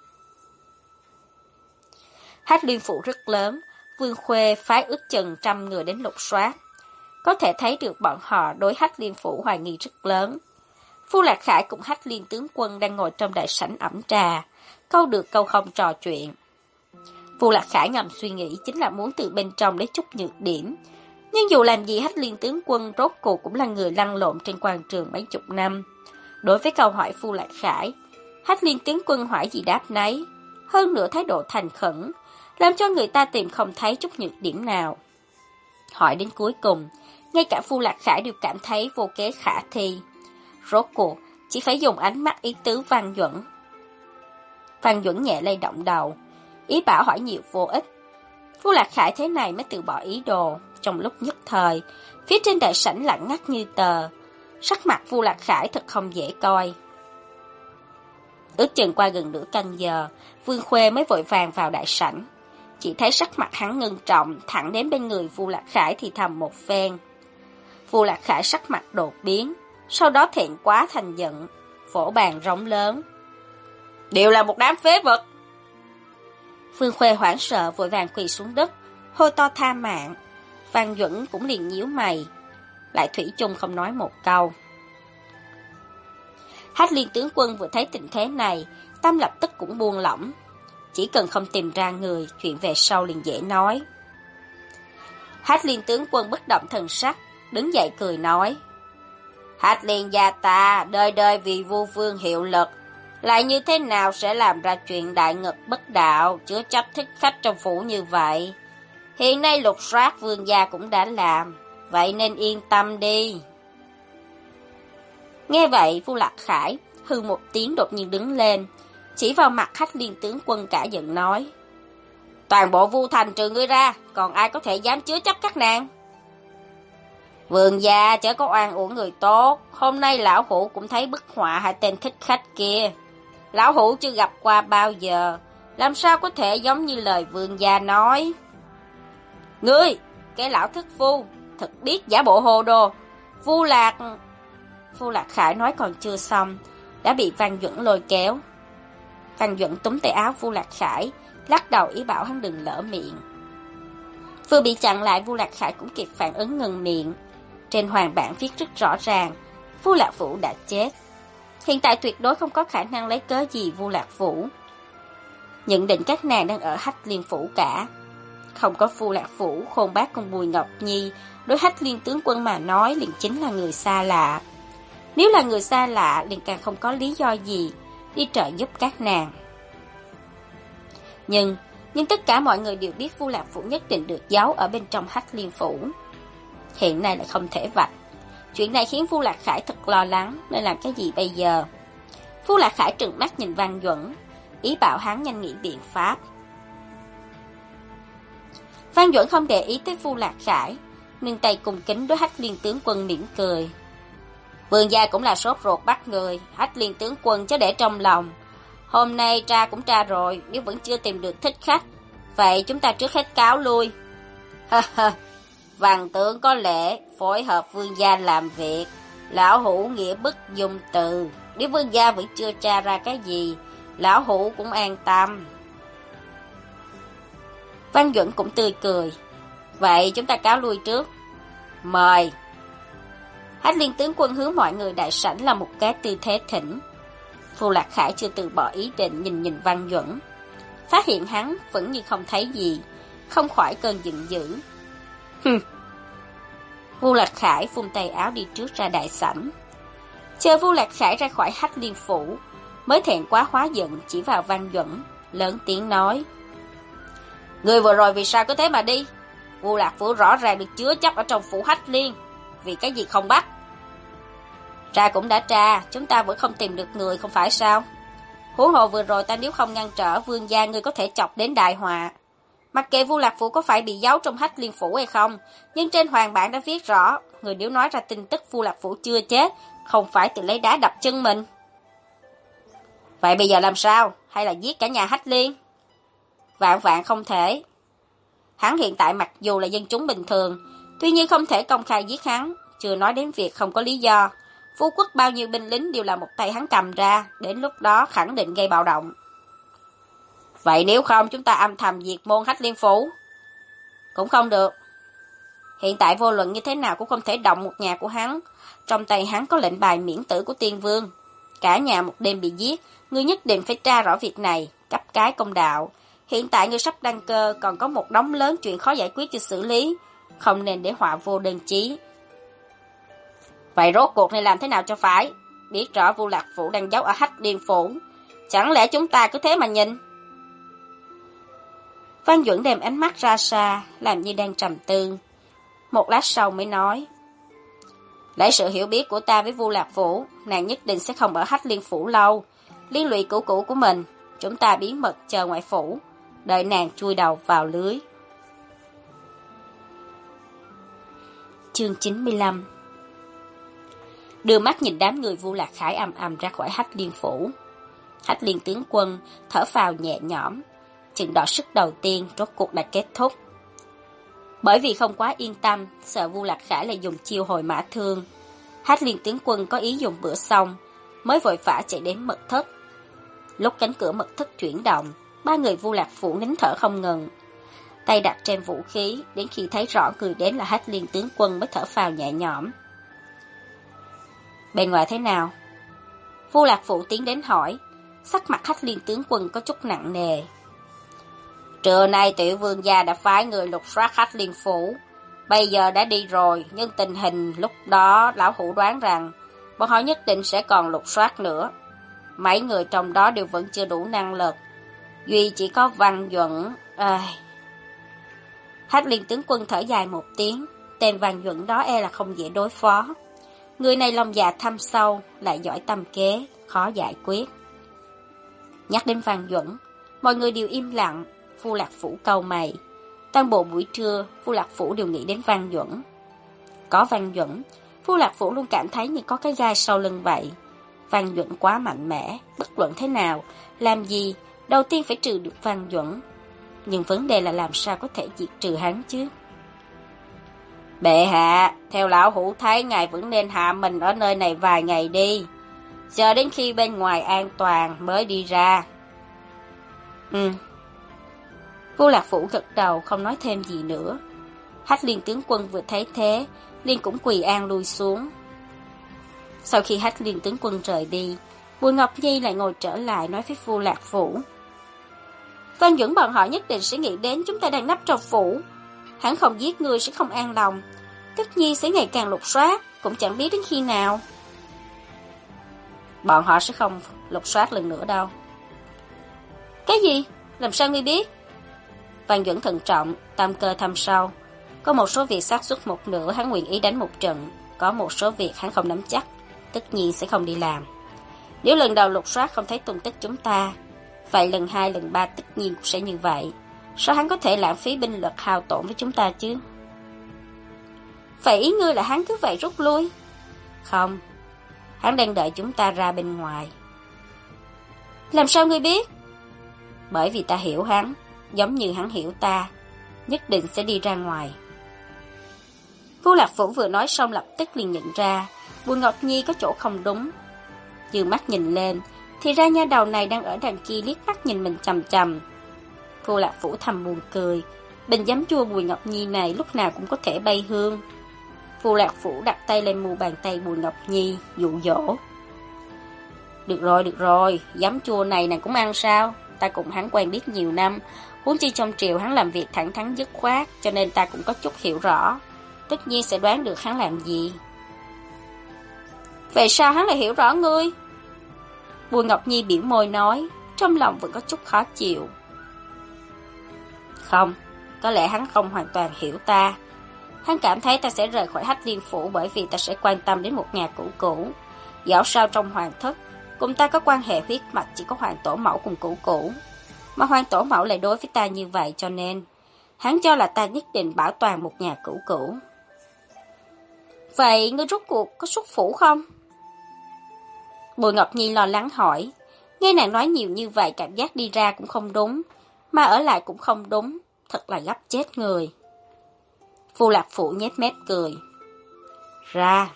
Hách Liên Phủ rất lớn, Vương Khuê phái ước chừng 100 người đến lục soát. Có thể thấy được bọn họ đối Hách Liên Phủ hoài nghi rất lớn. Phu Lạc Khải cùng Hách Liên tướng quân đang ngồi trong đại sảnh ẩm trà, câu được câu không trò chuyện. Phu Lạc Khải ngầm suy nghĩ chính là muốn từ bên trong lấy chút nhược điểm. Nhưng dù làm gì Hách Liên tướng quân rốt cuộc cũng là người lăn lộn trên quan trường mấy chục năm. Đối với câu hỏi Phu Lạc Khải, Hách Liên tướng quân hỏi gì đáp nấy, hơn nữa thái độ thành khẩn, làm cho người ta tìm không thấy chút nhược điểm nào. Hỏi đến cuối cùng, ngay cả Phu Lạc Khải đều cảm thấy vô kế khả thi. Rốt cuộc, chỉ phải dùng ánh mắt ý tứ Văn Duẩn. Văn Duẩn nhẹ lay động đầu, ý bảo hỏi nhiều vô ích. Phu Lạc Khải thế này mới từ bỏ ý đồ. Trong lúc nhất thời, phía trên đại sảnh lặng ngắt như tờ. Sắc mặt Phu Lạc Khải thật không dễ coi. Ước chừng qua gần nửa canh giờ, Vương Khuê mới vội vàng vào đại sảnh. Chỉ thấy sắc mặt hắn ngưng trọng, thẳng đến bên người Phu Lạc Khải thì thầm một phen. Phu Lạc Khải sắc mặt đột biến, sau đó thẹn quá thành giận, vỗ bàn rống lớn: Đều là một đám phế vật! Vương Khuê hoảng sợ vội vàng quỳ xuống đất, hô to tha mạng. Văn Duẩn cũng liền nhíu mày, lại thủy chung không nói một câu. Hách Liên tướng quân vừa thấy tình thế này, tâm lập tức cũng buông lỏng. Chỉ cần không tìm ra người, chuyện về sau liền dễ nói. Hách Liên tướng quân bất động thần sắc, đứng dậy cười nói: Hách Liên gia ta đời đời vì Vu Vương hiệu lực, lại như thế nào sẽ làm ra chuyện đại nghịch bất đạo, chứa chấp thích khách trong phủ như vậy? Hiện nay lục soát Vương gia cũng đã làm, vậy nên yên tâm đi. Nghe vậy, Phu Lạc Khải hừ một tiếng đột nhiên đứng lên, chỉ vào mặt Hách Liên tướng quân cả giận nói: Toàn bộ Vu Thành trừ ngươi ra, còn ai có thể dám chứa chấp các nàng? Vương gia chớ có oan uổng người tốt, hôm nay lão hủ cũng thấy bức họa hai tên thích khách kia. Lão hủ chưa gặp qua bao giờ, làm sao có thể giống như lời vương gia nói? Ngươi, cái lão thất phu, thật biết giả bộ hồ đồ. Phu Lạc Khải nói còn chưa xong, đã bị Văn Duẩn lôi kéo. Văn Duẩn túm tay áo Phu Lạc Khải, lắc đầu ý bảo hắn đừng lỡ miệng. Vừa bị chặn lại, Phu Lạc Khải cũng kịp phản ứng ngừng miệng. Trên hoàng bản viết rất rõ ràng, Phu Lạc Vũ đã chết. Hiện tại tuyệt đối không có khả năng lấy cớ gì Vu Lạc Vũ. Nhận định các nàng đang ở Hách Liên Phủ cả. Không có Vu Lạc Vũ, Khôn Bác cùng Bùi Ngọc Nhi, đối Hách Liên tướng quân mà nói liền chính là người xa lạ. Nếu là người xa lạ, liền càng không có lý do gì đi trợ giúp các nàng. Nhưng tất cả mọi người đều biết Vu Lạc Vũ nhất định được giấu ở bên trong Hách Liên Phủ. Hiện nay lại không thể vạch. Chuyện này khiến Vu Lạc Khải thật lo lắng, nên làm cái gì bây giờ? Vu Lạc Khải trừng mắt nhìn Văn Duẩn, ý bảo hắn nhanh nghĩ biện pháp. Văn Duẩn không để ý tới Vu Lạc Khải, nâng tay cùng kính đối Hách Liên tướng quân mỉm cười. Vương gia cũng là sốt ruột bắt người, Hách Liên tướng quân chớ để trong lòng. Hôm nay tra cũng tra rồi, nếu vẫn chưa tìm được thích khách, vậy chúng ta trước hết cáo lui. Văn tướng có lẽ phối hợp vương gia làm việc, lão hủ nghĩa bức dùng từ. Nếu vương gia vẫn chưa tra ra cái gì, lão hủ cũng an tâm. Văn Duẩn cũng tươi cười. Vậy chúng ta cáo lui trước. Mời. Hách Liên tướng quân hướng mọi người đại sảnh là một cái tư thế thỉnh. Phu Lạc Khải chưa từ bỏ ý định nhìn Văn Duẩn, phát hiện hắn vẫn như không thấy gì, không khỏi cơn giận dữ. Vu Lạc Khải vung tay áo đi trước ra đại sảnh. Chờ Vu Lạc Khải ra khỏi Hách Liên Phủ, mới thẹn quá hóa giận chỉ vào Văn Duẩn, lớn tiếng nói: Người vừa rồi vì sao cứ thế mà đi? Vu Lạc Phủ rõ ràng được chứa chấp ở trong phủ Hách Liên, vì cái gì không bắt? Tra cũng đã tra, chúng ta vẫn không tìm được người không phải sao? Huống hồ vừa rồi ta nếu không ngăn trở vương gia, ngươi có thể chọc đến đại họa. Mặc kệ Vu Lạc Phủ có phải bị giấu trong Hách Liên Phủ hay không, nhưng trên hoàng bản đã viết rõ, người nếu nói ra tin tức Vu Lạc Phủ chưa chết, không phải tự lấy đá đập chân mình. Vậy bây giờ làm sao? Hay là giết cả nhà Hách Liên? Vạn vạn không thể. Hắn hiện tại mặc dù là dân chúng bình thường, tuy nhiên không thể công khai giết hắn, chưa nói đến việc không có lý do. Phú quốc bao nhiêu binh lính đều là một tay hắn cầm ra, đến lúc đó khẳng định gây bạo động. Vậy nếu không chúng ta âm thầm diệt môn Hách Liên Phủ? Cũng không được. Hiện tại vô luận như thế nào cũng không thể động một nhà của hắn. Trong tay hắn có lệnh bài miễn tử của Tiên Vương. Cả nhà một đêm bị giết, ngươi nhất định phải tra rõ việc này, cấp cái công đạo. Hiện tại ngươi sắp đăng cơ, còn có một đống lớn chuyện khó giải quyết chưa xử lý, không nên để họa vô đơn chí. Vậy rốt cuộc này làm thế nào cho phải? Biết rõ Vu Lạc Phủ đang giấu ở Hách Liên Phủ, chẳng lẽ chúng ta cứ thế mà nhìn? Văn Duẩn đem ánh mắt ra xa, làm như đang trầm tư. Một lát sau mới nói: lấy sự hiểu biết của ta với Vu Lạc Phủ, nàng nhất định sẽ không ở Hách Liên Phủ lâu. Liên lụy cũ của mình, chúng ta bí mật chờ ngoại phủ, đợi nàng chui đầu vào lưới. Chương 95. Đưa mắt nhìn đám người Vu Lạc Khải ầm ầm ra khỏi Hách Liên Phủ. Hách Liên tướng quân thở phào nhẹ nhõm, trận đọ sức đầu tiên rốt cuộc đã kết thúc. Bởi vì không quá yên tâm, sợ Vu Lạc Khải lại dùng chiêu hồi mã thương, Hách Liên tướng quân có ý dùng bữa xong, mới vội vã chạy đến mật thất. Lúc cánh cửa mật thất chuyển động, ba người Vu Lạc Phủ nín thở không ngừng, tay đặt trên vũ khí, đến khi thấy rõ người đến là Hách Liên tướng quân mới thở phào nhẹ nhõm. Bên ngoài thế nào? Vu Lạc Phủ tiến đến hỏi, sắc mặt Hách Liên tướng quân có chút nặng nề. Trưa nay Tiểu Vương gia đã phái người lục soát Hách Liên Phủ, bây giờ đã đi rồi, nhưng tình hình lúc đó lão hủ đoán rằng bọn họ nhất định sẽ còn lục soát nữa. Mấy người trong đó đều vẫn chưa đủ năng lực, duy chỉ có Văn Duẩn. Hách Liên tướng quân thở dài một tiếng, tên Văn Duẩn đó e là không dễ đối phó. Người này lòng dạ thâm sâu, lại giỏi tâm kế, khó giải quyết. Nhắc đến Văn Duẩn, mọi người đều im lặng. Vu Lạc Phủ cau mày. Toàn bộ buổi trưa, Vu Lạc Phủ đều nghĩ đến Văn Duẩn. Có Văn Duẩn, Vu Lạc Phủ luôn cảm thấy như có cái gai sau lưng vậy. Văn Duẩn quá mạnh mẽ, bất luận thế nào, làm gì, đầu tiên phải trừ được Văn Duẩn. Nhưng vấn đề là làm sao có thể diệt trừ hắn chứ? Bệ hạ, theo lão hủ thấy ngài vẫn nên hạ mình ở nơi này vài ngày đi, chờ đến khi bên ngoài an toàn mới đi ra. Vu Lạc Phủ gật đầu không nói thêm gì nữa. Hách Liên tướng quân vừa thấy thế, liền cũng quỳ an lui xuống. Sau khi Hách Liên tướng quân rời đi, Bùi Ngọc Nhi lại ngồi trở lại nói với Vu Lạc Phủ. Văn Duẩn bọn họ nhất định sẽ nghĩ đến chúng ta đang nấp trong phủ. Hắn không giết người sẽ không an lòng, tất nhiên sẽ ngày càng lục soát, cũng chẳng biết đến khi nào. Bọn họ sẽ không lục soát lần nữa đâu. Cái gì? Làm sao ngươi biết? Văn Duẩn thận trọng, tâm cơ thâm sâu. Có một số việc xác suất một nửa hắn nguyện ý đánh một trận, có một số việc hắn không nắm chắc, tất nhiên sẽ không đi làm. Nếu lần đầu lục soát không thấy tung tích chúng ta, vậy lần 2, lần 3 tất nhiên cũng sẽ như vậy. Sao hắn có thể lãng phí binh lực hao tổn với chúng ta chứ? Vậy ý ngươi là hắn cứ vậy rút lui? Không, hắn đang đợi chúng ta ra bên ngoài. Làm sao ngươi biết? Bởi vì ta hiểu hắn, giống như hắn hiểu ta, nhất định sẽ đi ra ngoài. Vu Lạc Phủ vừa nói xong lập tức liền nhận ra Bùi Ngọc Nhi có chỗ không đúng. Dương mắt nhìn lên, thì ra nha đầu này đang ở đằng kia liếc mắt nhìn mình chằm chằm. Vu Lạc Phủ thầm buồn cười, bình giấm chua Bùi Ngọc Nhi này lúc nào cũng có thể bay hương. Vu Lạc Phủ đặt tay lên mu bàn tay Bùi Ngọc Nhi, dụ dỗ. Được rồi, giấm chua này nàng cũng ăn sao? Ta cùng hắn quen biết nhiều năm, huống chi trong triều hắn làm việc thẳng thắn dứt khoát, cho nên ta cũng có chút hiểu rõ, tất nhiên sẽ đoán được hắn làm gì. Vậy sao hắn lại hiểu rõ ngươi? Bùi Ngọc Nhi biểu môi nói, trong lòng vẫn có chút khó chịu. Không, có lẽ hắn không hoàn toàn hiểu ta. Hắn cảm thấy ta sẽ rời khỏi Hách Liên Phủ bởi vì ta sẽ quan tâm đến một nhà cũ. Dẫu sao trong hoàng thất, cùng ta có quan hệ huyết mạch chỉ có hoàng tổ mẫu cùng cũ. Mà hoàng tổ mẫu lại đối với ta như vậy, cho nên hắn cho là ta nhất định bảo toàn một nhà cũ. Vậy ngươi rốt cuộc có xuất phủ không? Bùi Ngọc Nhi lo lắng hỏi. Nghe nàng nói nhiều như vậy, cảm giác đi ra cũng không đúng, mà ở lại cũng không đúng, thật là gấp chết người. Vu Lạc Phủ nhếch mép cười. Ra.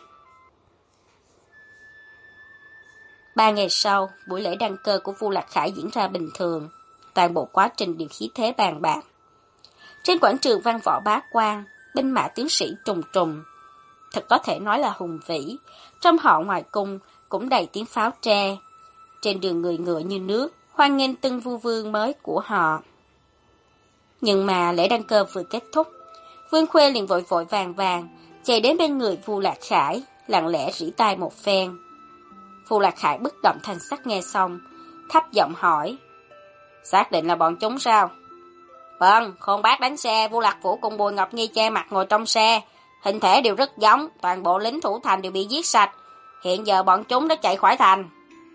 3 ngày sau, buổi lễ đăng cơ của Vu Lạc Khải diễn ra bình thường, toàn bộ quá trình đều khí thế bàn bạc. Trên quảng trường văn võ bá quan, binh mã tướng sĩ trùng trùng, thật có thể nói là hùng vĩ. Trong họ ngoài cung cũng đầy tiếng pháo tre. Trên đường người ngựa như nước, hoan nghênh tân vua vương mới của họ. Nhưng mà lễ đăng cơ vừa kết thúc, Vương Khuê liền vội vội vàng vàng chạy đến bên người Vu Lạc Khải, lặng lẽ rỉ tai một phen. Vu Lạc Khải bất động thanh sắc nghe xong, thấp giọng hỏi: Xác định là bọn chúng sao? Vâng, Khôn Bác đánh xe, Vu Lạc Phủ cùng Bùi Ngọc Nhi che mặt ngồi trong xe, hình thể đều rất giống, toàn bộ lính thủ thành đều bị giết sạch. Hiện giờ bọn chúng đã chạy khỏi thành.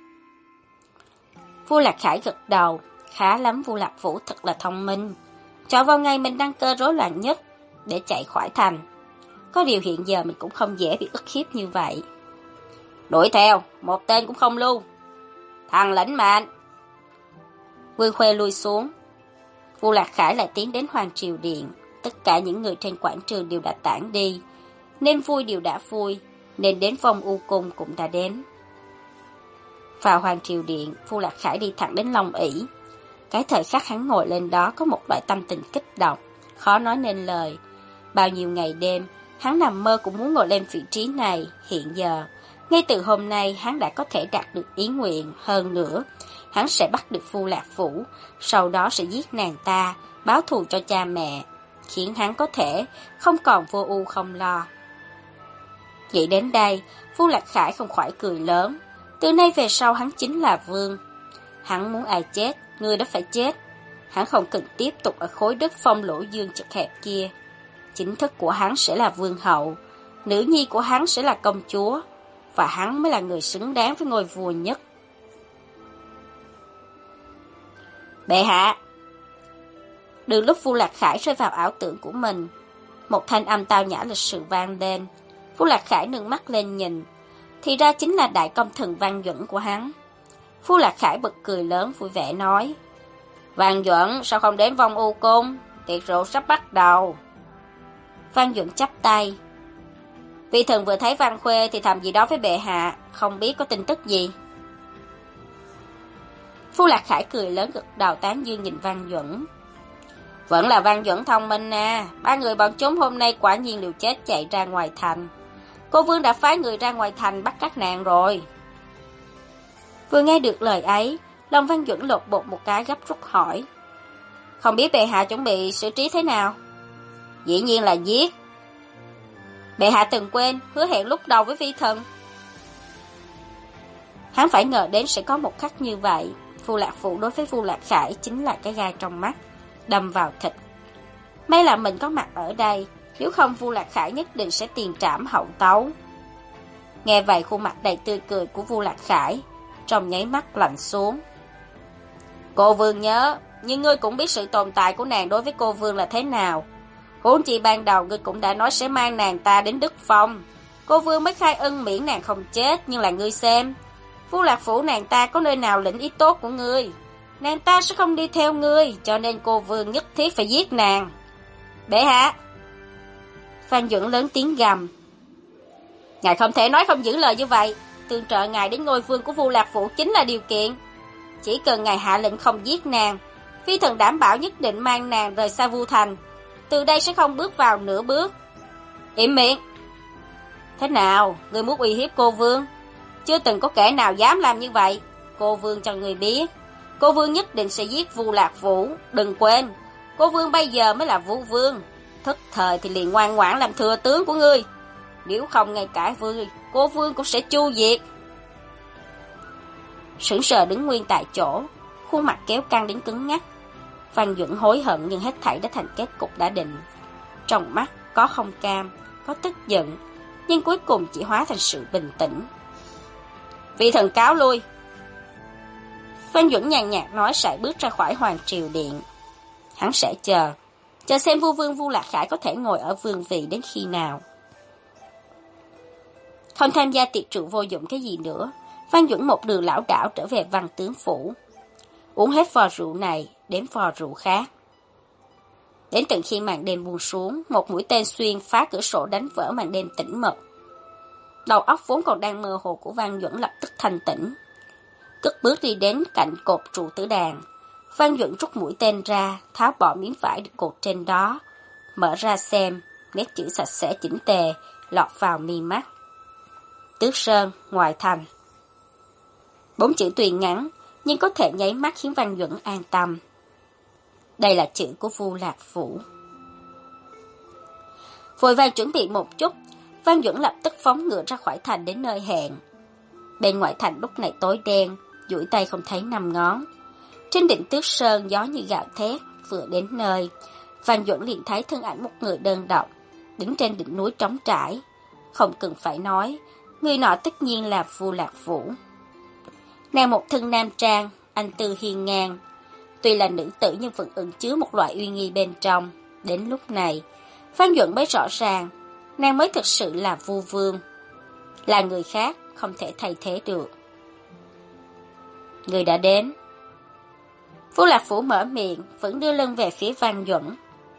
Vu Lạc Khải gật đầu. Khá lắm, Vu Lạc Phủ thật là thông minh, chọn vào ngày mình đăng cơ rối loạn nhất để chạy khỏi thành. Có điều hiện giờ mình cũng không dễ bị ức hiếp như vậy. Đuổi theo, một tên cũng không lưu. Thằng lĩnh mệnh. Vương Khuê lui xuống. Vu Lạc Khải lại tiến đến Hoàng Triều Điện. Tất cả những người trên quảng trường đều đã tản đi, nên vui đều đã vui, nên đến Vong U Cung cũng đã đến. Vào Hoàng Triều Điện, Vu Lạc Khải đi thẳng đến Long ỷ. Cái thời khắc hắn ngồi lên đó có một loại tâm tình kích động, khó nói nên lời. Bao nhiêu ngày đêm, hắn nằm mơ cũng muốn ngồi lên vị trí này. Hiện giờ, ngay từ hôm nay hắn đã có thể đạt được ý nguyện. Hơn nữa, hắn sẽ bắt được Vu Lạc Phủ, sau đó sẽ giết nàng ta, báo thù cho cha mẹ, khiến hắn có thể không còn vô ưu không lo. Nghĩ đến đây, Vu Lạc Khải không khỏi cười lớn. Từ nay về sau hắn chính là vương. Hắn muốn ai chết, người đó phải chết. Hắn không cần tiếp tục ở khối đất Phong Lỗ Dương chật hẹp kia. Chính thức của hắn sẽ là vương hậu, nữ nhi của hắn sẽ là công chúa, và hắn mới là người xứng đáng với ngôi vua nhất. Bệ hạ. Đường lúc Vu Lạc Khải rơi vào ảo tưởng của mình, một thanh âm tao nhã lịch sự vang lên. Vu Lạc Khải nâng mắt lên nhìn, thì ra chính là đại công thần Văn Duẩn của hắn. Vu Lạc Khải bật cười lớn vui vẻ nói: Văn Duẩn, sao không đến Vong U Cung? Tiệc rượu sắp bắt đầu. Văn Duẩn chắp tay: Vi thần vừa thấy Văn Khuê thì thầm gì đó với bệ hạ, không biết có tin tức gì. Vu Lạc Khải cười lớn gật đầu tán dương nhìn Văn Duẩn. Vẫn là Văn Duẩn thông minh à, 3 người bọn chúng hôm nay quả nhiên liều chết chạy ra ngoài thành. Cô vương đã phái người ra ngoài thành bắt các nàng rồi. Vừa nghe được lời ấy, lòng Văn Duẩn lột bột một cái gấp rút hỏi: Không biết bệ hạ chuẩn bị xử trí thế nào? Dĩ nhiên là giết. Bệ hạ từng quên hứa hẹn lúc đầu với vi thần. Hắn phải ngờ đến sẽ có một khắc như vậy. Vu Lạc Phủ đối với Vu Lạc Khải chính là cái gai trong mắt, đâm vào thịt. May là mình có mặt ở đây, nếu không Vu Lạc Khải nhất định sẽ tiền trảm hậu tấu. Nghe vậy khuôn mặt đầy tươi cười của Vu Lạc Khải trong nháy mắt lạnh xuống. Cô vương nhớ, nhưng ngươi cũng biết sự tồn tại của nàng đối với cô vương là thế nào. Huống chi ban đầu ngươi cũng đã nói sẽ mang nàng ta đến Đức Phong. Cô vương mới khai ân miễn nàng không chết, nhưng là ngươi xem, Vu Lạc Phủ nàng ta có nơi nào lĩnh ý tốt của ngươi. Nàng ta sẽ không đi theo ngươi, cho nên cô vương nhất thiết phải giết nàng. Bệ hạ. Phan Duẩn lớn tiếng gầm. Ngài không thể nói không giữ lời như vậy. Tương trợ ngài đến ngôi vương của Vu Lạc Phủ chính là điều kiện. Chỉ cần ngài hạ lệnh không giết nàng, phi thần đảm bảo nhất định mang nàng rời xa Vu Thành, từ đây sẽ không bước vào nửa bước. Im miệng. Thế nào, ngươi muốn uy hiếp cô vương? Chưa từng có kẻ nào dám làm như vậy. Cô vương cho người biết, cô vương nhất định sẽ giết Vu Lạc Phủ. Đừng quên, cô vương bây giờ mới là Vũ Vương. Thức thời thì liền ngoan ngoãn làm thừa tướng của ngươi. Nếu không ngay cả cô vương cũng sẽ chu diệt. Sững sờ đứng nguyên tại chỗ, khuôn mặt kéo căng đến cứng ngắc. Văn Duẩn hối hận nhưng hết thảy đã thành kết cục đã định. Trong mắt có không cam, có tức giận, nhưng cuối cùng chỉ hóa thành sự bình tĩnh. Vi thần cáo lui. Văn Duẩn nhàn nhạt nói, sải bước ra khỏi Hoàng Triều Điện. Hắn sẽ chờ xem vua vương Vu Lạc Khải có thể ngồi ở vương vị đến khi nào. Không tham gia tiệc rượu vô dụng cái gì nữa, Phan Duẩn một đường lảo đảo trở về Văn tướng phủ. Uống hết vò rượu này, đến vò rượu khác. Đến tận khi màn đêm buông xuống, một mũi tên xuyên phá cửa sổ đánh vỡ màn đêm tĩnh mật. Đầu óc vốn còn đang mơ hồ của Phan Duẩn lập tức thanh tỉnh. Cất bước đi đến cạnh cột trụ tử đàn. Phan Duẩn rút mũi tên ra, tháo bỏ miếng vải được cột trên đó, mở ra xem, nét chữ sạch sẽ chỉnh tề, lọt vào mi mắt. Tước Sơn, ngoài thành. 4 chữ tuy ngắn, nhưng có thể nháy mắt khiến Phan Duẩn an tâm. Đây là chữ của Vu Lạc Phủ. Vội vàng chuẩn bị một chút, Phan Duẩn lập tức phóng ngựa ra khỏi thành đến nơi hẹn. Bên ngoài thành lúc này tối đen, duỗi tay không thấy 5 ngón. Trên đỉnh Tước Sơn gió như gạo thét, vừa đến nơi, Phan Duẩn liền thấy thân ảnh một người đơn độc, đứng trên đỉnh núi trống trải. Không cần phải nói, người nọ tất nhiên là Vu Lạc Vũ. Nàng một thân nam trang, anh tư hiên ngang. Tuy là nữ tử nhưng vẫn ẩn chứa một loại uy nghi bên trong. Đến lúc này, Phan Duẩn mới rõ ràng, nàng mới thực sự là Vu Vương. Là người khác, không thể thay thế được. Người đã đến. Vu Lạc Vũ mở miệng, vẫn đưa lưng về phía Phan Duẩn.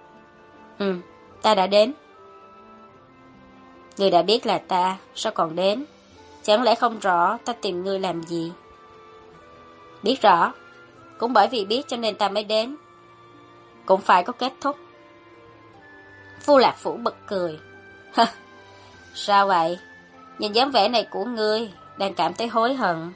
Ta đã đến. Người đã biết là ta, sao còn đến? Chẳng lẽ không rõ ta tìm ngươi làm gì? Biết rõ. Cũng bởi vì biết cho nên ta mới đến. Cũng phải có kết thúc. Vu Lạc Vũ bật cười. Sao vậy? Nhìn dáng vẻ này của ngươi, đang cảm thấy hối hận.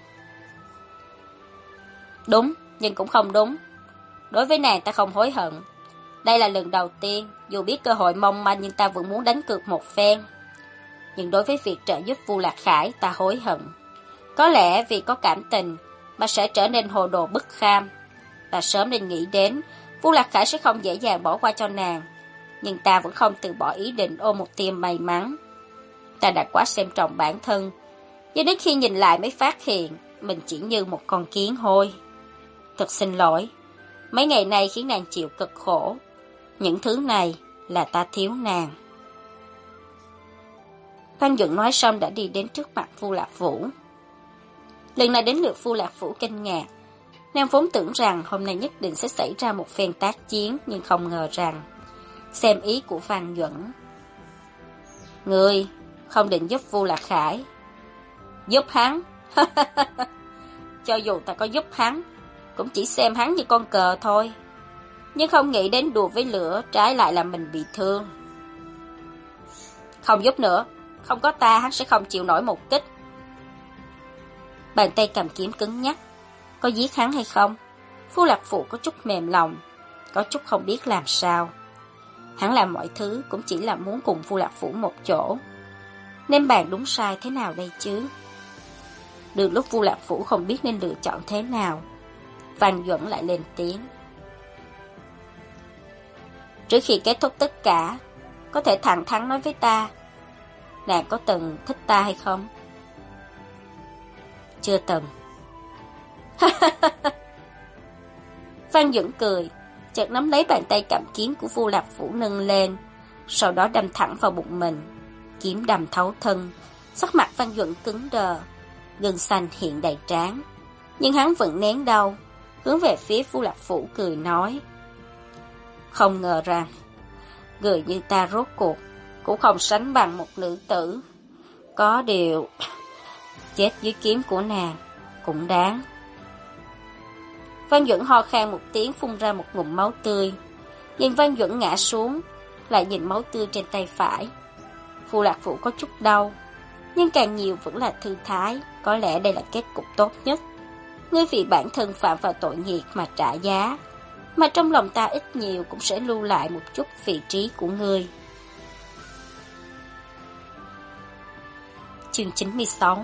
Đúng, nhưng cũng không đúng. Đối với nàng ta không hối hận. Đây là lần đầu tiên, dù biết cơ hội mong manh nhưng ta vẫn muốn đánh cược một phen. Nhưng đối với việc trợ giúp Vu Lạc Khải, ta hối hận. Có lẽ vì có cảm tình mà sẽ trở nên hồ đồ bất kham. Ta sớm nên nghĩ đến, Vu Lạc Khải sẽ không dễ dàng bỏ qua cho nàng. Nhưng ta vẫn không từ bỏ ý định ôm một tia may mắn. Ta đã quá xem trọng bản thân, cho đến khi nhìn lại mới phát hiện mình chỉ như một con kiến hôi. Thật xin lỗi, mấy ngày nay khiến nàng chịu cực khổ. Những thứ này là ta thiếu nàng. Phan Duẩn nói xong đã đi đến trước mặt Vu Lạc Vũ. Lần này đến lượt Vu Lạc Vũ kinh ngạc. Nàng vốn tưởng rằng hôm nay nhất định sẽ xảy ra một phen tác chiến, nhưng không ngờ rằng, xem ý của Phan Duẩn. Ngươi không định giúp Vu Lạc Khải. Giúp hắn? Cho dù ta có giúp hắn, cũng chỉ xem hắn như con cờ thôi. Nhưng không nghĩ đến đùa với lửa, trái lại làm mình bị thương. Không giúp nữa, không có ta hắn sẽ không chịu nổi một kích. Bàn tay cầm kiếm cứng nhắc. Có giết hắn hay không? Vu Lạc Vũ có chút mềm lòng, có chút không biết làm sao. Hắn làm mọi thứ cũng chỉ là muốn cùng Vu Lạc Vũ một chỗ. Nên bàn đúng sai thế nào đây chứ? Được lúc Vu Lạc Vũ không biết nên lựa chọn thế nào, Phan Duẩn lại lên tiếng. Trước khi kết thúc tất cả, có thể thẳng thắn nói với ta, nàng có từng thích ta hay không? Chưa từng. Phan Duẩn cười, chợt nắm lấy bàn tay cầm kiếm của Vu Lạc Vũ nâng lên, sau đó đâm thẳng vào bụng mình. Kiếm đâm thấu thân, sắc mặt Phan Duẩn cứng đờ, gân xanh hiện đầy trán, nhưng hắn vẫn nén đau, hướng về phía Vu Lạc Vũ cười nói: Không ngờ rằng người như ta rốt cuộc cũng không sánh bằng một nữ tử. Có điều chết dưới kiếm của nàng cũng đáng. Phan Duẩn ho khan một tiếng, phun ra một ngụm máu tươi. Nhìn Phan Duẩn ngã xuống, lại nhìn máu tươi trên tay phải. Vu Lạc Vũ có chút đau, nhưng càng nhiều vẫn là thư thái. Có lẽ đây là kết cục tốt nhất. Ngươi vì bản thân phạm vào tội nghiệp mà trả giá, mà trong lòng ta ít nhiều cũng sẽ lưu lại một chút vị trí của ngươi. Chương 96.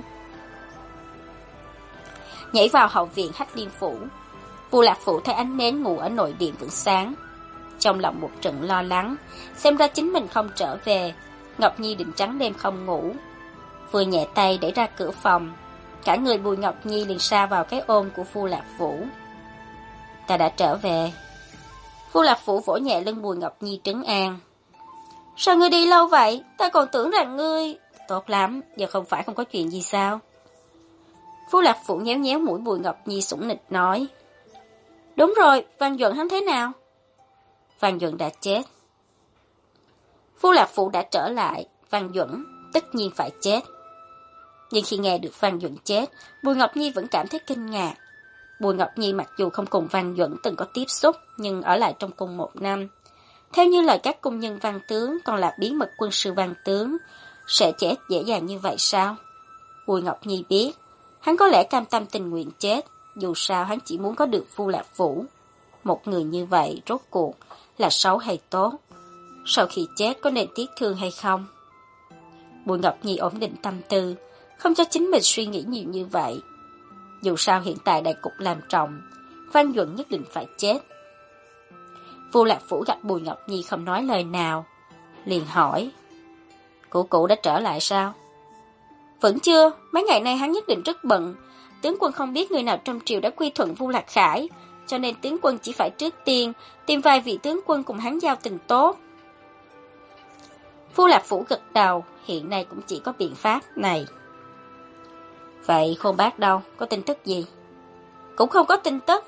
Nhảy vào hậu viện Hách Liên Phủ, Vu Lạc Vũ thấy ánh nến ngủ ở nội điện vẫn sáng. Trong lòng một trận lo lắng, xem ra chính mình không trở về, Ngọc Nhi định trắng đêm không ngủ. Vừa nhẹ tay đẩy ra cửa phòng, cả người Bùi Ngọc Nhi liền sa vào cái ôm của Vu Lạc Vũ. Ta đã trở về. Vu Lạc Vũ vỗ nhẹ lưng Bùi Ngọc Nhi trấn an. Sao ngươi đi lâu vậy? Ta còn tưởng rằng ngươi... Tốt lắm, giờ không phải không có chuyện gì sao? Phu Lạc Phủ nhéo nhéo mũi Bùi Ngọc Nhi sủng nịch nói. Đúng rồi, Văn Duẩn hắn thế nào? Văn Duẩn đã chết. Phu Lạc Phủ đã trở lại, Văn Duẩn tất nhiên phải chết. Nhưng khi nghe được Văn Duẩn chết, Bùi Ngọc Nhi vẫn cảm thấy kinh ngạc. Bùi Ngọc Nhi mặc dù không cùng Văn Duẩn từng có tiếp xúc, nhưng ở lại trong cung 1 năm. Theo như lời các cung nhân văn tướng, còn là bí mật quân sư văn tướng, sẽ chết dễ dàng như vậy sao? Bùi Ngọc Nhi biết, hắn có lẽ cam tâm tình nguyện chết, dù sao hắn chỉ muốn có được Phu Lạc Phủ. Một người như vậy, rốt cuộc, là xấu hay tốt? Sau khi chết có nên tiếc thương hay không? Bùi Ngọc Nhi ổn định tâm tư, không cho chính mình suy nghĩ nhiều như vậy. Dù sao hiện tại đại cục làm trọng, Văn Duẩn nhất định phải chết. Phu Lạc Phủ gặp Bùi Ngọc Nhi không nói lời nào, liền hỏi. Cụ đã trở lại sao? Vẫn chưa, mấy ngày nay hắn nhất định rất bận. Tướng quân không biết người nào trong triều đã quy thuận Vu Lạc Khải, cho nên tướng quân chỉ phải trước tiên tìm vài vị tướng quân cùng hắn giao tình tốt. Phu Lạc Phủ gật đầu, hiện nay cũng chỉ có biện pháp này. Vậy Khôn Bác đâu, có tin tức gì? Cũng không có tin tức.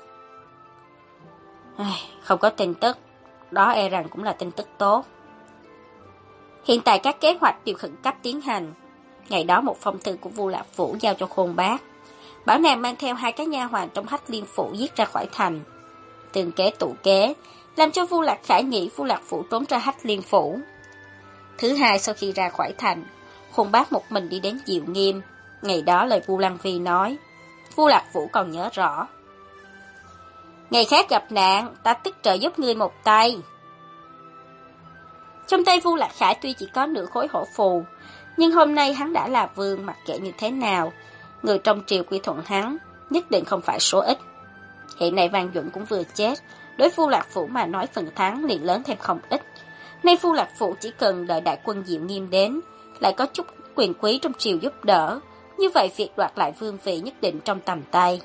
Không có tin tức, đó e rằng cũng là tin tức tốt. Hiện tại các kế hoạch đều khẩn cấp tiến hành. Ngày đó một phong thư của Vu Lạc Phủ giao cho Khôn Bác, bảo nàng mang theo 2 cái nha hoàn trong Hách Liên Phủ giết ra khỏi thành. Từng kế tụ kế, làm cho Vu Lạc Khải nghĩ Vu Lạc Phủ trốn ra Hách Liên Phủ. Thứ hai, sau khi ra khỏi thành, Khôn Bác một mình đi đến Diệu Nghiêm. Ngày đó lời Vu Lăng Vi nói, Vu Lạc Phủ còn nhớ rõ. Ngày khác gặp nạn, ta tức trợ giúp ngươi một tay. Trong tay Vu Lạc Khải tuy chỉ có nửa khối hổ phù, nhưng hôm nay hắn đã là vương, mặc kệ như thế nào, người trong triều quy thuận hắn nhất định không phải số ít. Hiện nay Văn Duẩn cũng vừa chết, đối Vu Lạc Phủ mà nói phần thắng liền lớn thêm không ít. Nay Vu Lạc Phủ chỉ cần đợi đại quân Diệu Nghiêm đến, lại có chút quyền quý trong triều giúp đỡ, như vậy việc đoạt lại vương vị nhất định trong tầm tay.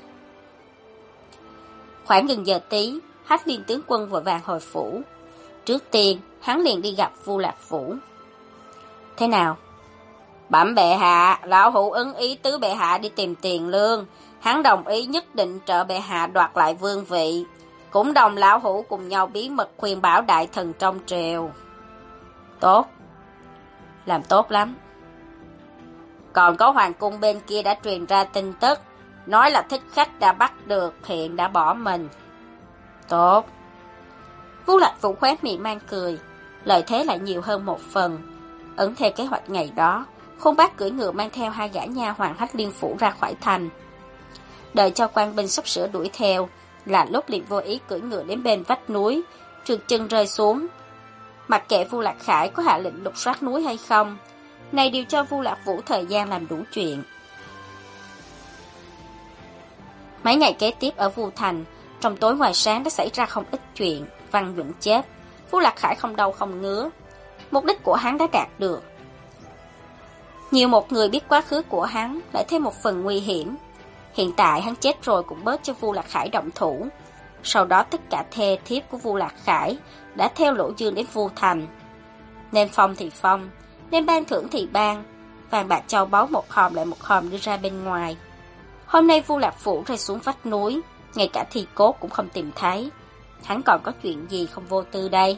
Khoảng gần giờ tí, Hách Liên tướng quân vội vàng hồi phủ. Trước tiên, hắn liền đi gặp Vu Lạc Phủ. Thế nào? Bẩm bệ hạ, lão hữu ứng ý tứ bệ hạ đi tìm Tiền Lương. Hắn đồng ý nhất định trợ bệ hạ đoạt lại vương vị. Cũng đồng lão hữu cùng nhau bí mật khuyên bảo đại thần trong triều. Tốt. Làm tốt lắm. Còn có hoàng cung bên kia đã truyền ra tin tức, nói là thích khách đã bắt được, hiện đã bỏ mình. Tốt. Vu Lạc Phủ khóe miệng mang cười, lợi thế lại nhiều hơn một phần. Ấn theo kế hoạch ngày đó, Khôn Bác cưỡi ngựa mang theo 2 gã nha hoàn Hách Liên Phủ ra khỏi thành. Đợi cho quan binh sắp sửa đuổi theo, là lúc liền vô ý cưỡi ngựa đến bên vách núi, trượt chân rơi xuống. Mặc kệ Vu Lạc Khải có hạ lệnh lục soát núi hay không, này đều cho Vu Lạc Phủ thời gian làm đủ chuyện. Mấy ngày kế tiếp ở Vu Thành, trong tối ngoài sáng đã xảy ra không ít chuyện. Văn Duẩn chết, Vu Lạc Khải không đau không ngứa, mục đích của hắn đã đạt được. Nhiều một người biết quá khứ của hắn, lại thêm một phần nguy hiểm. Hiện tại hắn chết rồi cũng bớt cho Vu Lạc Khải động thủ. Sau đó tất cả thê thiếp của Vu Lạc Khải đã theo Lỗ Dương đến Vu Thành. Nên phong thì phong, nên ban thưởng thì ban, vàng bạc châu báu một hòm lại một hòm đưa ra bên ngoài. Hôm nay Vu Lạc Phủ rơi xuống vách núi, ngay cả thi cốt cũng không tìm thấy. Hắn còn có chuyện gì không vô tư đây?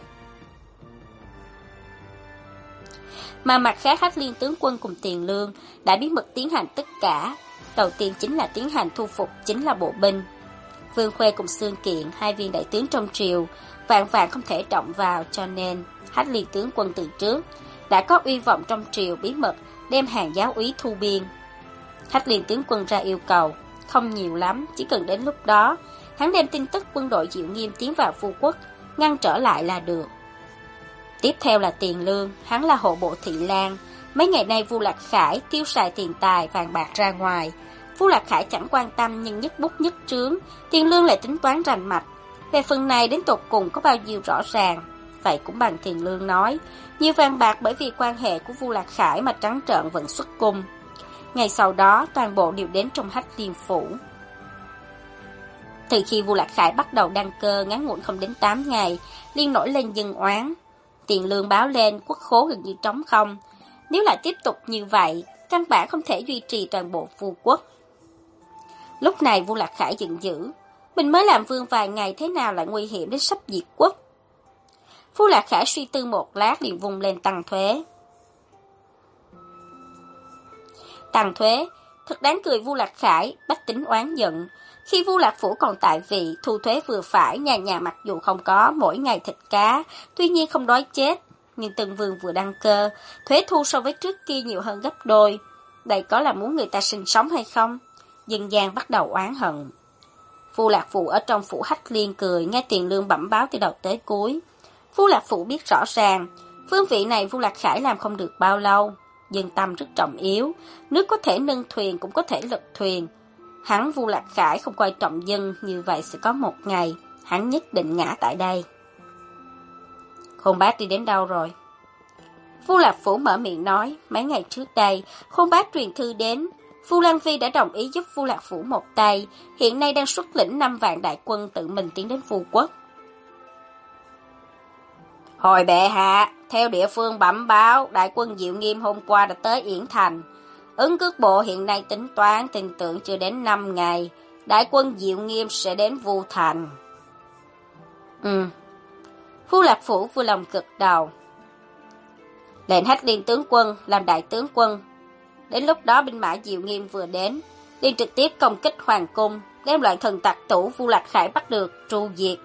Mà mặt khác, Hách Liên tướng quân cùng Tiền Lương đã bí mật tiến hành tất cả. Đầu tiên chính là tiến hành thu phục chính là bộ binh. Vương Khuê cùng Xương Kiện, 2 viên đại tướng trong triều, vạn vạn không thể động vào, cho nên Hách Liên tướng quân từ trước đã có uy vọng trong triều, bí mật đem hàng giáo úy thu biên. Hách Liên tướng quân ra yêu cầu, không nhiều lắm, chỉ cần đến lúc đó hắn đem tin tức quân đội Diệu Nghiêm tiến vào Vu Quốc, ngăn trở lại là được. Tiếp theo là Tiền Lương, hắn là hộ bộ thị lang. Mấy ngày nay Vu Lạc Khải tiêu xài tiền tài vàng bạc ra ngoài, Vu Lạc Khải chẳng quan tâm, nhưng nhất bút nhất trướng, Tiền Lương lại tính toán rành mạch. Về phần này đến tột cùng có bao nhiêu rõ ràng, vậy cũng bằng Tiền Lương nói, nhiều vàng bạc bởi vì quan hệ của Vu Lạc Khải mà trắng trợn vận xuất cung. Ngày sau đó toàn bộ đều đến trong Hách Liên Phủ. Từ khi Vu Lạc Khải bắt đầu đăng cơ, ngắn ngủn không đến 8 ngày, liền nổi lên dân oán. Tiền Lương báo lên, quốc khố gần như trống không. Nếu lại tiếp tục như vậy, căn bản không thể duy trì toàn bộ Vu Quốc. Lúc này Vu Lạc Khải giận dữ, mình mới làm vương vài ngày thế nào lại nguy hiểm đến sắp diệt quốc. Vu Lạc Khải suy tư một lát liền vung lên tăng thuế. Tăng thuế, thật đáng cười. Vu Lạc Khải, bách tính oán giận. Khi Vu Lạc Phủ còn tại vị, thu thuế vừa phải, nhà nhà mặc dù không có mỗi ngày thịt cá, tuy nhiên không đói chết. Nhưng Tân Vương vừa đăng cơ, thuế thu so với trước kia nhiều hơn gấp đôi. Đây có là muốn người ta sinh sống hay không? Dân gian bắt đầu oán hận. Vu Lạc Phủ ở trong phủ Hách Liên cười, nghe tiền lương bẩm báo từ đầu tới cuối. Vu Lạc Phủ biết rõ ràng, vương vị này Vu Lạc Khải làm không được bao lâu. Dân tâm rất trọng yếu, nước có thể nâng thuyền cũng có thể lật thuyền. Hắn Vu Lạc Khải không quan trọng dân, như vậy sẽ có một ngày, hắn nhất định ngã tại đây. Khôn Bác đi đến đâu rồi? Vu Lạc Phủ mở miệng nói, mấy ngày trước đây, Khôn Bác truyền thư đến, Vu Lan Vi đã đồng ý giúp Vu Lạc Phủ một tay, hiện nay đang xuất lĩnh 5 vạn đại quân tự mình tiến đến Vu Quốc. Hồi bệ hạ, theo địa phương bẩm báo, đại quân Diệu Nghiêm hôm qua đã tới Yển Thành. Ứng Cước Bộ hiện nay tính toán tin tưởng chưa đến 5 ngày, đại quân Diệu Nghiêm sẽ đến Vu Thành. Vu Lạc Phủ vui lòng gật đầu. Lệnh Hách Liên tướng quân làm đại tướng quân. Đến lúc đó binh mã Diệu Nghiêm vừa đến, liền trực tiếp công kích hoàng cung, đem loạn thần tặc tủ Vu Lạc Khải bắt được, tru diệt.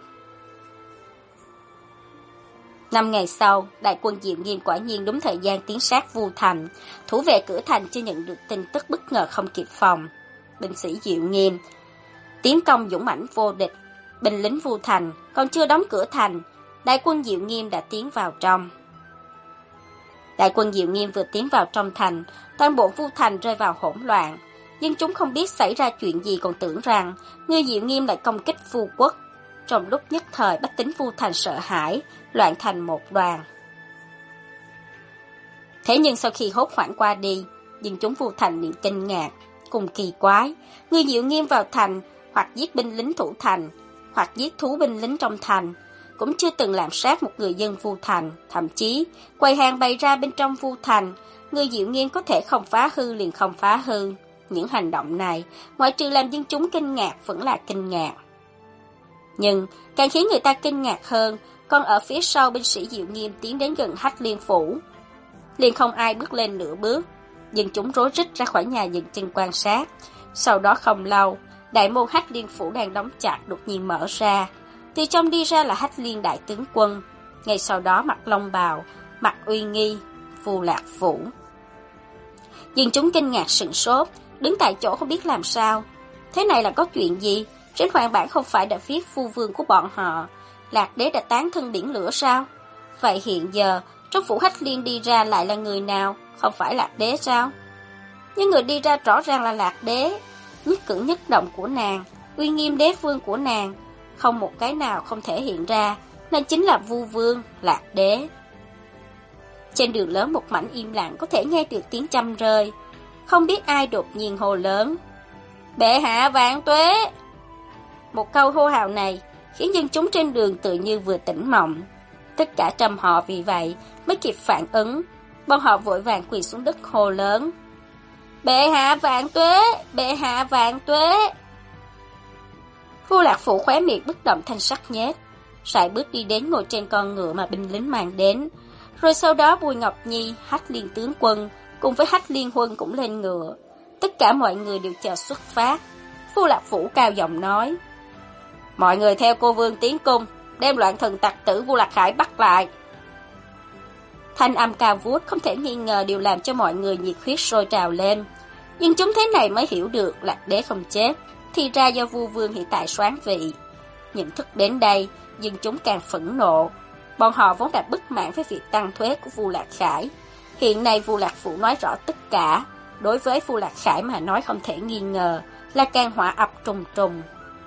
5 ngày sau, đại quân Diệu Nghiêm quả nhiên đúng thời gian tiến sát Vu Thành. Thủ vệ cửa thành chưa nhận được tin tức bất ngờ không kịp phòng. Binh sĩ Diệu Nghiêm tiến công dũng mãnh vô địch. Binh lính Vu Thành còn chưa đóng cửa thành, đại quân Diệu Nghiêm đã tiến vào trong. Đại quân Diệu Nghiêm vừa tiến vào trong thành, toàn bộ Vu Thành rơi vào hỗn loạn. Nhưng chúng không biết xảy ra chuyện gì, còn tưởng rằng người Diệu Nghiêm lại công kích Vu Quốc. Trong lúc nhất thời, bách tính Vu Thành sợ hãi, loạn thành một đoàn. Thế nhưng sau khi hốt hoảng qua đi, dân chúng Vu Thành liền kinh ngạc, cùng kỳ quái. Người Diệu Nghiêm vào thành, hoặc giết binh lính thủ thành, hoặc giết thú binh lính trong thành, cũng chưa từng làm sát một người dân Vu Thành. Thậm chí, quầy hàng bày ra bên trong Vu Thành, người Diệu Nghiêm có thể không phá hư liền không phá hư. Những hành động này, ngoại trừ làm dân chúng kinh ngạc, vẫn là kinh ngạc. Nhưng, càng khiến người ta kinh ngạc hơn, còn ở phía sau binh sĩ Diệu Nghiêm tiến đến gần Hách Liên Phủ. Liền không ai bước lên nửa bước, dân chúng rối rít ra khỏi nhà dừng chân quan sát. Sau đó không lâu, đại môn Hách Liên Phủ đang đóng chặt đột nhiên mở ra. Từ trong đi ra là Hách Liên đại tướng quân. Ngay sau đó mặc long bào, mặt uy nghi, Vu Lạc Phủ. Dân chúng kinh ngạc sửng sốt, đứng tại chỗ không biết làm sao. Thế này là có chuyện gì? Trên hoàng bản không phải đã viết phu vương của bọn họ, Lạc Đế đã tán thân biển lửa sao? Vậy hiện giờ, trong phủ Hách Liên đi ra lại là người nào? Không phải Lạc Đế sao? Nhưng người đi ra rõ ràng là Lạc Đế. Nhất cử nhất động của nàng, uy nghiêm đế vương của nàng, không một cái nào không thể hiện ra, nên chính là Vu Vương, Lạc Đế. Trên đường lớn một mảnh im lặng, có thể nghe được tiếng châm rơi. Không biết ai đột nhiên hô lớn, bệ hạ vạn tuế. Một câu hô hào này khiến dân chúng trên đường tự như vừa tỉnh mộng. Tất cả trăm họ vì vậy mới kịp phản ứng. Bọn họ vội vàng quỳ xuống đất hô lớn, bệ hạ vạn tuế, bệ hạ vạn tuế. Vu Lạc Phủ khóe miệng bất động thanh sắc nhếch, sải bước đi đến ngồi trên con ngựa mà binh lính mang đến. Rồi sau đó Bùi Ngọc Nhi, Hách Liên tướng quân cùng với Hách Liên Huân cũng lên ngựa. Tất cả mọi người đều chờ xuất phát. Vu Lạc Phủ cao giọng nói, mọi người theo cô vương tiến cung, đem loạn thần tặc tử Vu Lạc Khải bắt lại. Thanh âm cao vút không thể nghi ngờ đều làm cho mọi người nhiệt huyết sôi trào lên. Nhưng chúng thế này mới hiểu được Lạc Đế không chết, thì ra do Vu Vương hiện tại soán vị. Nhận thức đến đây, dân chúng càng phẫn nộ. Bọn họ vốn đã bất mãn với việc tăng thuế của Vu Lạc Khải. Hiện nay Vu Lạc Phủ nói rõ tất cả, đối với Vu Lạc Khải mà nói không thể nghi ngờ là càng hỏa ập trùng trùng.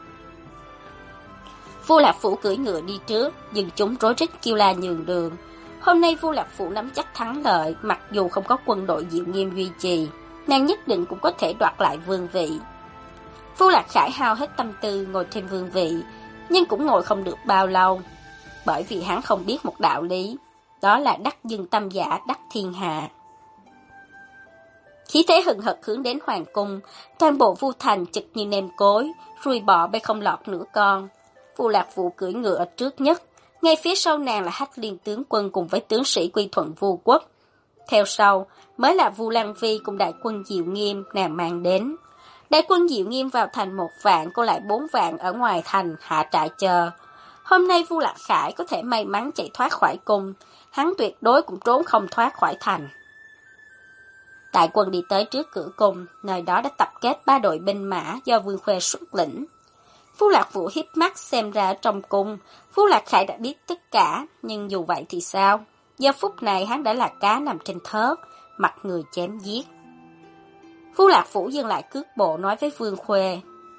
Vu Lạc Phủ cưỡi ngựa đi trước, dân chúng rối rít kêu la nhường đường. Hôm nay Vu Lạc Phủ nắm chắc thắng lợi, mặc dù không có quân đội Diệu Nghiêm duy trì, nàng nhất định cũng có thể đoạt lại vương vị. Vu Lạc Khải hao hết tâm tư ngồi trên vương vị, nhưng cũng ngồi không được bao lâu, bởi vì hắn không biết một đạo lý, đó là đắc dân tâm giả đắc thiên hạ. Khí thế hừng hực hướng đến hoàng cung, toàn bộ Vu Thành chực như nêm cối, ruồi bọ bay không lọt nửa con. Vu Lạc Vũ cưỡi ngựa ở trước nhất, ngay phía sau nàng là Hách Liên tướng quân cùng với tướng sĩ quy thuận Vu quốc. Theo sau mới là Vu Lăng Vi cùng đại quân Diệu Nghiêm nàng mang đến. Đại quân Diệu Nghiêm vào thành 1 vạn, cô lại 4 vạn ở ngoài thành hạ trại chờ. Hôm nay Vu Lạc Khải có thể may mắn chạy thoát khỏi cung, hắn tuyệt đối cũng trốn không thoát khỏi thành. Đại quân đi tới trước cửa cung, nơi đó đã tập kết 3 đội binh mã do Vương Khuê xuất lĩnh. Vu Lạc Vũ hiếp mắt xem ra ở trong cung, Vu Lạc Khải đã biết tất cả, nhưng dù vậy thì sao? Giờ phút này hắn đã là cá nằm trên thớt, mặt người chém giết. Vu Lạc Vũ dừng lại cước bộ nói với Vương Khuê.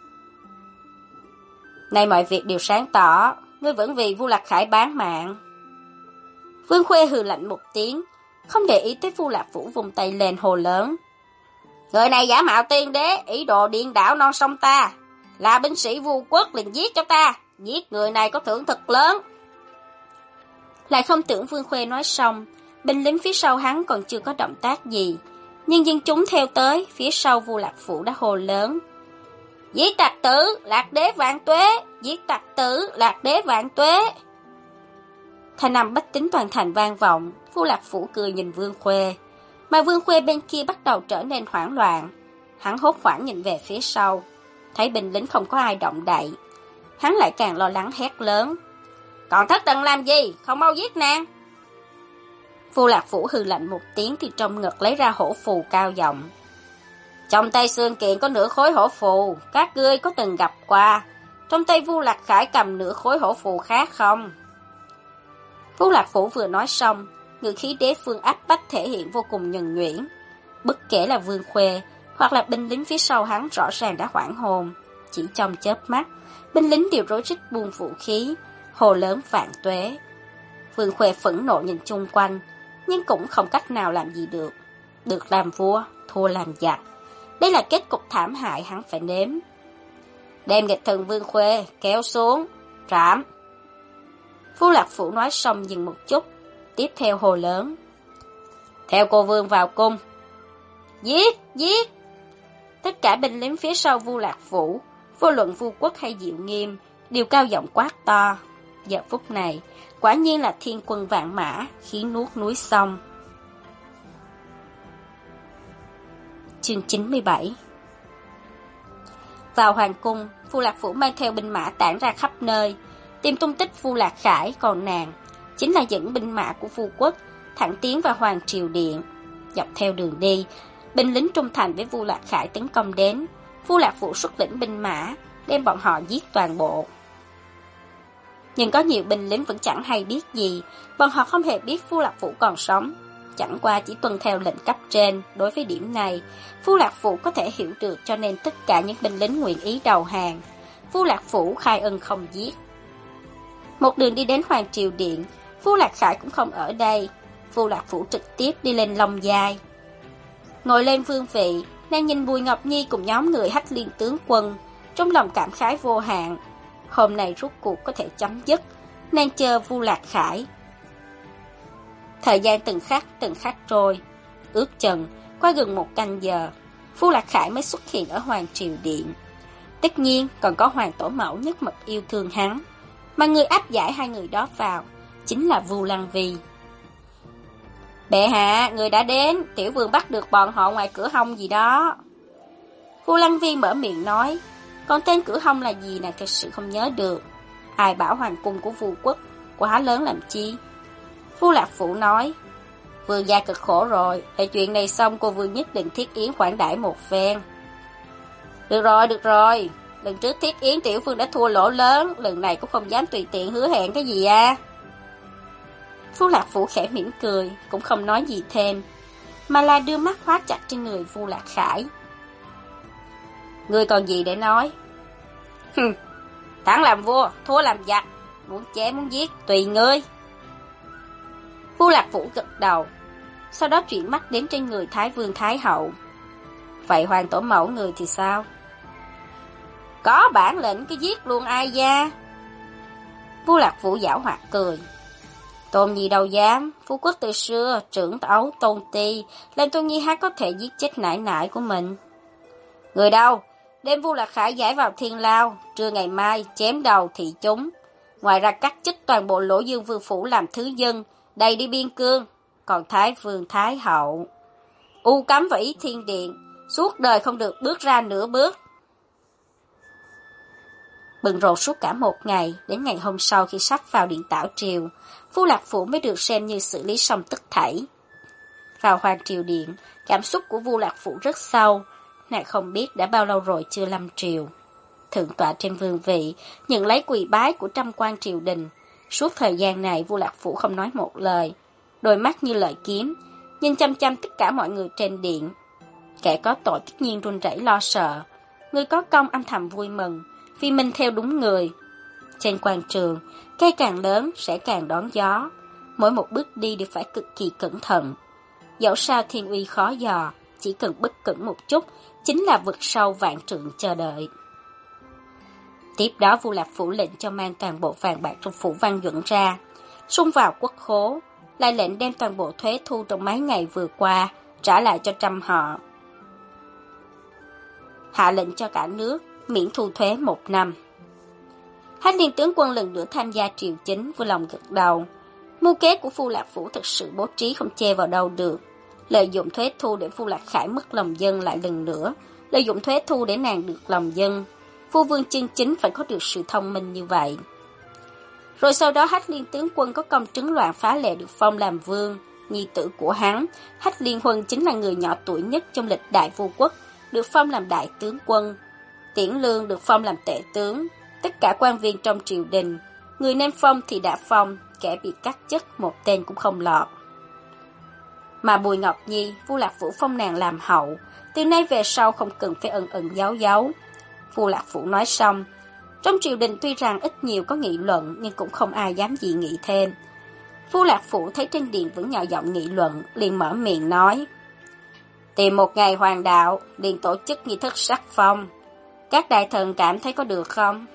Nay mọi việc đều sáng tỏ, ngươi vẫn vì Vu Lạc Khải bán mạng. Vương Khuê hừ lạnh một tiếng, không để ý tới Vu Lạc Vũ vùng tay lên hồ lớn. Người này giả mạo tiên đế, ý đồ điên đảo non sông ta. Là binh sĩ Vu quốc liền giết cho ta, giết người này có thưởng thật lớn. Lại không tưởng Vương Khuê nói xong, binh lính phía sau hắn còn chưa có động tác gì. Nhưng dân chúng theo tới, phía sau Vu Lạc Vũ đã hồ lớn. Giết tặc tử, Lạc đế vạn tuế, giết tặc tử, Lạc đế vạn tuế. Thanh âm bách tính toàn thành vang vọng, Vu Lạc Vũ cười nhìn Vương Khuê. Mà Vương Khuê bên kia bắt đầu trở nên hoảng loạn. Hắn hốt hoảng nhìn về phía sau, thấy binh lính không có ai động đậy. Hắn lại càng lo lắng hét lớn. Còn thất thần làm gì, không mau giết nàng. Vu Lạc Vũ hừ lạnh một tiếng thì trong ngực lấy ra hổ phù cao giọng. Trong tay Xương Kiện có nửa khối hổ phù, các ngươi có từng gặp qua. Trong tay Vu Lạc Khải cầm nửa khối hổ phù khác không? Vu Lạc Vũ vừa nói xong, ngự khí đế phương áp bách thể hiện vô cùng nhuần nhuyễn. Bất kể là Vương Khuê hoặc là binh lính phía sau hắn rõ ràng đã hoảng hồn. Chỉ trong chớp mắt, binh lính đều rối rít buông vũ khí, hồ lớn vạn tuế. Vương Khuê phẫn nộ nhìn chung quanh, nhưng cũng không cách nào làm gì được. Được làm vua, thua làm giặc. Đây là kết cục thảm hại hắn phải nếm. Đem nghịch thần Vương Khuê kéo xuống, trảm. Vu Lạc Vũ nói xong dừng một chút, tiếp theo hồ lớn. Theo cô vương vào cung. Giết, giết. Tất cả binh lính phía sau Vu Lạc Vũ, vô luận Vu quốc hay Diệu Nghiêm, đều cao giọng quát to. Giờ phút này, quả nhiên là thiên quân vạn mã, khiến nuốt núi sông. Chương 97. Vào hoàng cung, Vu Lạc Vũ mang theo binh mã tản ra khắp nơi, tìm tung tích Vu Lạc Khải, còn nàng chính là dẫn binh mã của Vu quốc thẳng tiến vào Hoàng Triều Điện. Dọc theo đường đi, binh lính trung thành với Vu Lạc Khải tấn công đến. Vu Lạc Vũ xuất lĩnh binh mã, đem bọn họ giết toàn bộ. Nhưng có nhiều binh lính vẫn chẳng hay biết gì, bọn họ không hề biết Vu Lạc Vũ còn sống. Chẳng qua chỉ tuân theo lệnh cấp trên. Đối với điểm này, Vu Lạc Vũ có thể hiểu được, cho nên tất cả những binh lính nguyện ý đầu hàng. Vu Lạc Vũ khai ân không giết. Một đường đi đến Hoàng Triều Điện, Vu Lạc Khải cũng không ở đây. Vu Lạc Vũ trực tiếp đi lên Long Giai. Ngồi lên vương vị, nàng nhìn Bùi Ngọc Nhi cùng nhóm người Hách Liên tướng quân, trong lòng cảm khái vô hạn. Hôm nay rốt cuộc có thể chấm dứt, nàng chờ Vu Lạc Khải. Thời gian từng khắc trôi, ước chừng qua gần 1 canh giờ, Vu Lạc Khải mới xuất hiện ở Hoàng Triều Điện. Tất nhiên còn có Hoàng Tổ Mẫu nhất mực yêu thương hắn, mà người áp giải hai người đó vào chính là Vu Lăng Vi. Bệ hạ, người đã đến, tiểu vương bắt được bọn họ ngoài cửa hông gì đó. Vu Lăng Vi mở miệng nói, còn tên cửa hông là gì nàng thật sự không nhớ được. Ai bảo hoàng cung của Vu quốc quá lớn làm chi. Vu Lạc Vũ nói, vương gia cực khổ rồi, để chuyện này xong cô vương nhất định thiết yến khoản đãi một phen. Được rồi, lần trước thiết yến tiểu vương đã thua lỗ lớn, lần này cũng không dám tùy tiện hứa hẹn cái gì à. Vu Lạc Vũ khẽ mỉm cười, cũng không nói gì thêm, mà là đưa mắt khóa chặt trên người Vu Lạc Khải. Ngươi còn gì để nói? Thắng làm vua, thua làm giặc, muốn chém muốn giết, tùy ngươi. Vu Lạc Vũ gật đầu, sau đó chuyển mắt đến trên người Thái Vương Thái Hậu. Vậy Hoàng Tổ Mẫu người thì sao? Có bản lệnh cứ giết luôn ai gia. Vu Lạc Vũ giảo hoạt cười. Tôn Nhi đâu dám, Phú Quốc từ xưa trưởng ấu tôn ti, làm Tôn Nhi há có thể giết chết nải nải của mình. Người đâu? Đem Vu Lạc Khải giải vào thiên lao, trưa ngày mai chém đầu thị chúng. Ngoài ra cắt chức toàn bộ Lỗ Dương Vương phủ làm thứ dân, đầy đi biên cương. Còn Thái Vương Thái Hậu, u cấm vào Ý Thiên Điện, suốt đời không được bước ra nửa bước. Bận rộn suốt cả một ngày, đến ngày hôm sau khi sắp vào điện tảo triều, Vu Lạc Phủ mới được xem như xử lý xong tất thảy. Vào Hoàng Triều Điện, cảm xúc của Vu Lạc Phủ rất sâu, nàng không biết đã bao lâu rồi chưa lâm triều. Thượng tọa trên vương vị, nhận lấy quỳ bái của trăm quan triều đình. Suốt thời gian này Vu Lạc Phủ không nói một lời, đôi mắt như lợi kiếm, nhìn chăm chăm tất cả mọi người trên điện. Kẻ có tội tất nhiên run rẩy lo sợ, người có công âm thầm vui mừng, vì mình theo đúng người. Trên quan trường, cây càng lớn sẽ càng đón gió, mỗi một bước đi đều phải cực kỳ cẩn thận. Dẫu sao thiên uy khó dò, chỉ cần bất cẩn một chút, chính là vực sâu vạn trượng chờ đợi. Tiếp đó Vu Lạc Phủ lệnh cho mang toàn bộ vàng bạc trong phủ Văn Duẩn ra, xung vào quốc khố, lại lệnh đem toàn bộ thuế thu trong mấy ngày vừa qua trả lại cho trăm họ. Hạ lệnh cho cả nước miễn thu thuế 1 năm. Hách Liên tướng quân lần nữa tham gia triều chính, vui lòng gật đầu. Mưu kế của Vu Lạc Phủ thực sự bố trí không che vào đâu được. Lợi dụng thuế thu để Vu Lạc Khải mất lòng dân lại lần nữa, lợi dụng thuế thu để nàng được lòng dân. Vua Vương chân chính phải có được sự thông minh như vậy. Rồi sau đó Hách Liên tướng quân có công trấn loạn phá lệ được phong làm vương. Nhi tử của hắn, Hách Liên Huân chính là người nhỏ tuổi nhất trong lịch đại vua quốc, được phong làm đại tướng quân. Tiễn Lương được phong làm tể tướng. Tất cả quan viên trong triều đình, người nên phong thì đã phong, kẻ bị cắt chức một tên cũng không lọt. Mà Bùi Ngọc Nhi, Vu Lạc Phủ phong nàng làm hậu, từ nay về sau không cần phải ẩn giấu. Vu Lạc Phủ nói xong. Trong triều đình tuy rằng ít nhiều có nghị luận, nhưng cũng không ai dám dị nghị thêm. Vu Lạc Phủ thấy trên điện vẫn nhỏ giọng nghị luận, liền mở miệng nói: tìm một ngày hoàng đạo, liền tổ chức nghi thức sắc phong. Các đại thần cảm thấy có được không?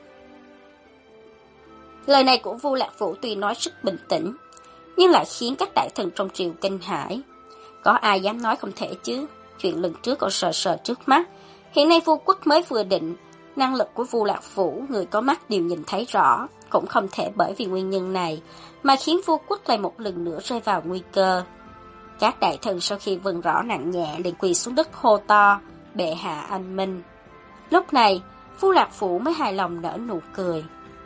Lời này của Vu Lạc Phủ tuy nói rất bình tĩnh, nhưng lại khiến các đại thần trong triều kinh hãi. Có ai dám nói không thể chứ? Chuyện lần trước còn sờ trước mắt, hiện nay vua quốc mới vừa định. Năng lực của Vu Lạc Phủ, người có mắt đều nhìn thấy rõ, cũng không thể bởi vì nguyên nhân này mà khiến vua quốc lại một lần nữa rơi vào nguy cơ. Các đại thần sau khi vâng rõ nặng nhẹ liền quỳ xuống đất hô to: bệ hạ anh minh. Lúc này Vu Lạc Phủ mới hài lòng nở nụ cười.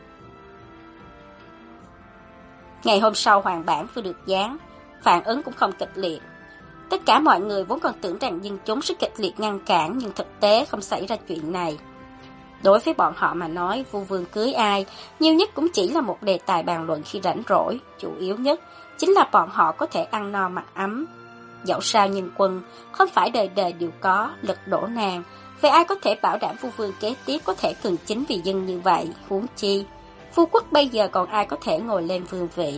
Ngày hôm sau hoàng bản vừa được dán, phản ứng cũng không kịch liệt. Tất cả mọi người vốn còn tưởng rằng dân chúng sẽ kịch liệt ngăn cản, nhưng thực tế không xảy ra chuyện này. Đối với bọn họ mà nói, vua vương cưới ai, nhiều nhất cũng chỉ là một đề tài bàn luận khi rảnh rỗi, chủ yếu nhất chính là bọn họ có thể ăn no mặc ấm. Dẫu sao nhân quân không phải đời đời đều có, lật đổ nàng, vậy ai có thể bảo đảm vua vương kế tiếp có thể cần chính vì dân như vậy, huống chi vua quốc bây giờ còn ai có thể ngồi lên vương vị.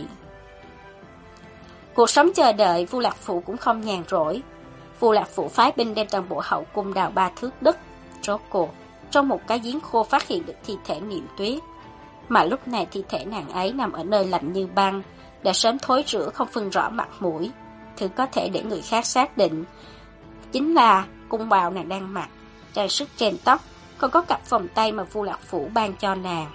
Cuộc sống chờ đợi Vu Lạc Phủ cũng không nhàn rỗi. Vu Lạc Phủ phái binh đem toàn bộ hậu cung đào 3 thước đất. Rốt cuộc, trong một cái giếng khô phát hiện được thi thể Niệm Tuyết. Mà lúc này thi thể nàng ấy nằm ở nơi lạnh như băng, đã sớm thối rữa không phân rõ mặt mũi. Thứ có thể để người khác xác định chính là cung bào nàng đang mặc, trang sức trên tóc, còn có cặp vòng tay mà Vu Lạc Phủ ban cho nàng.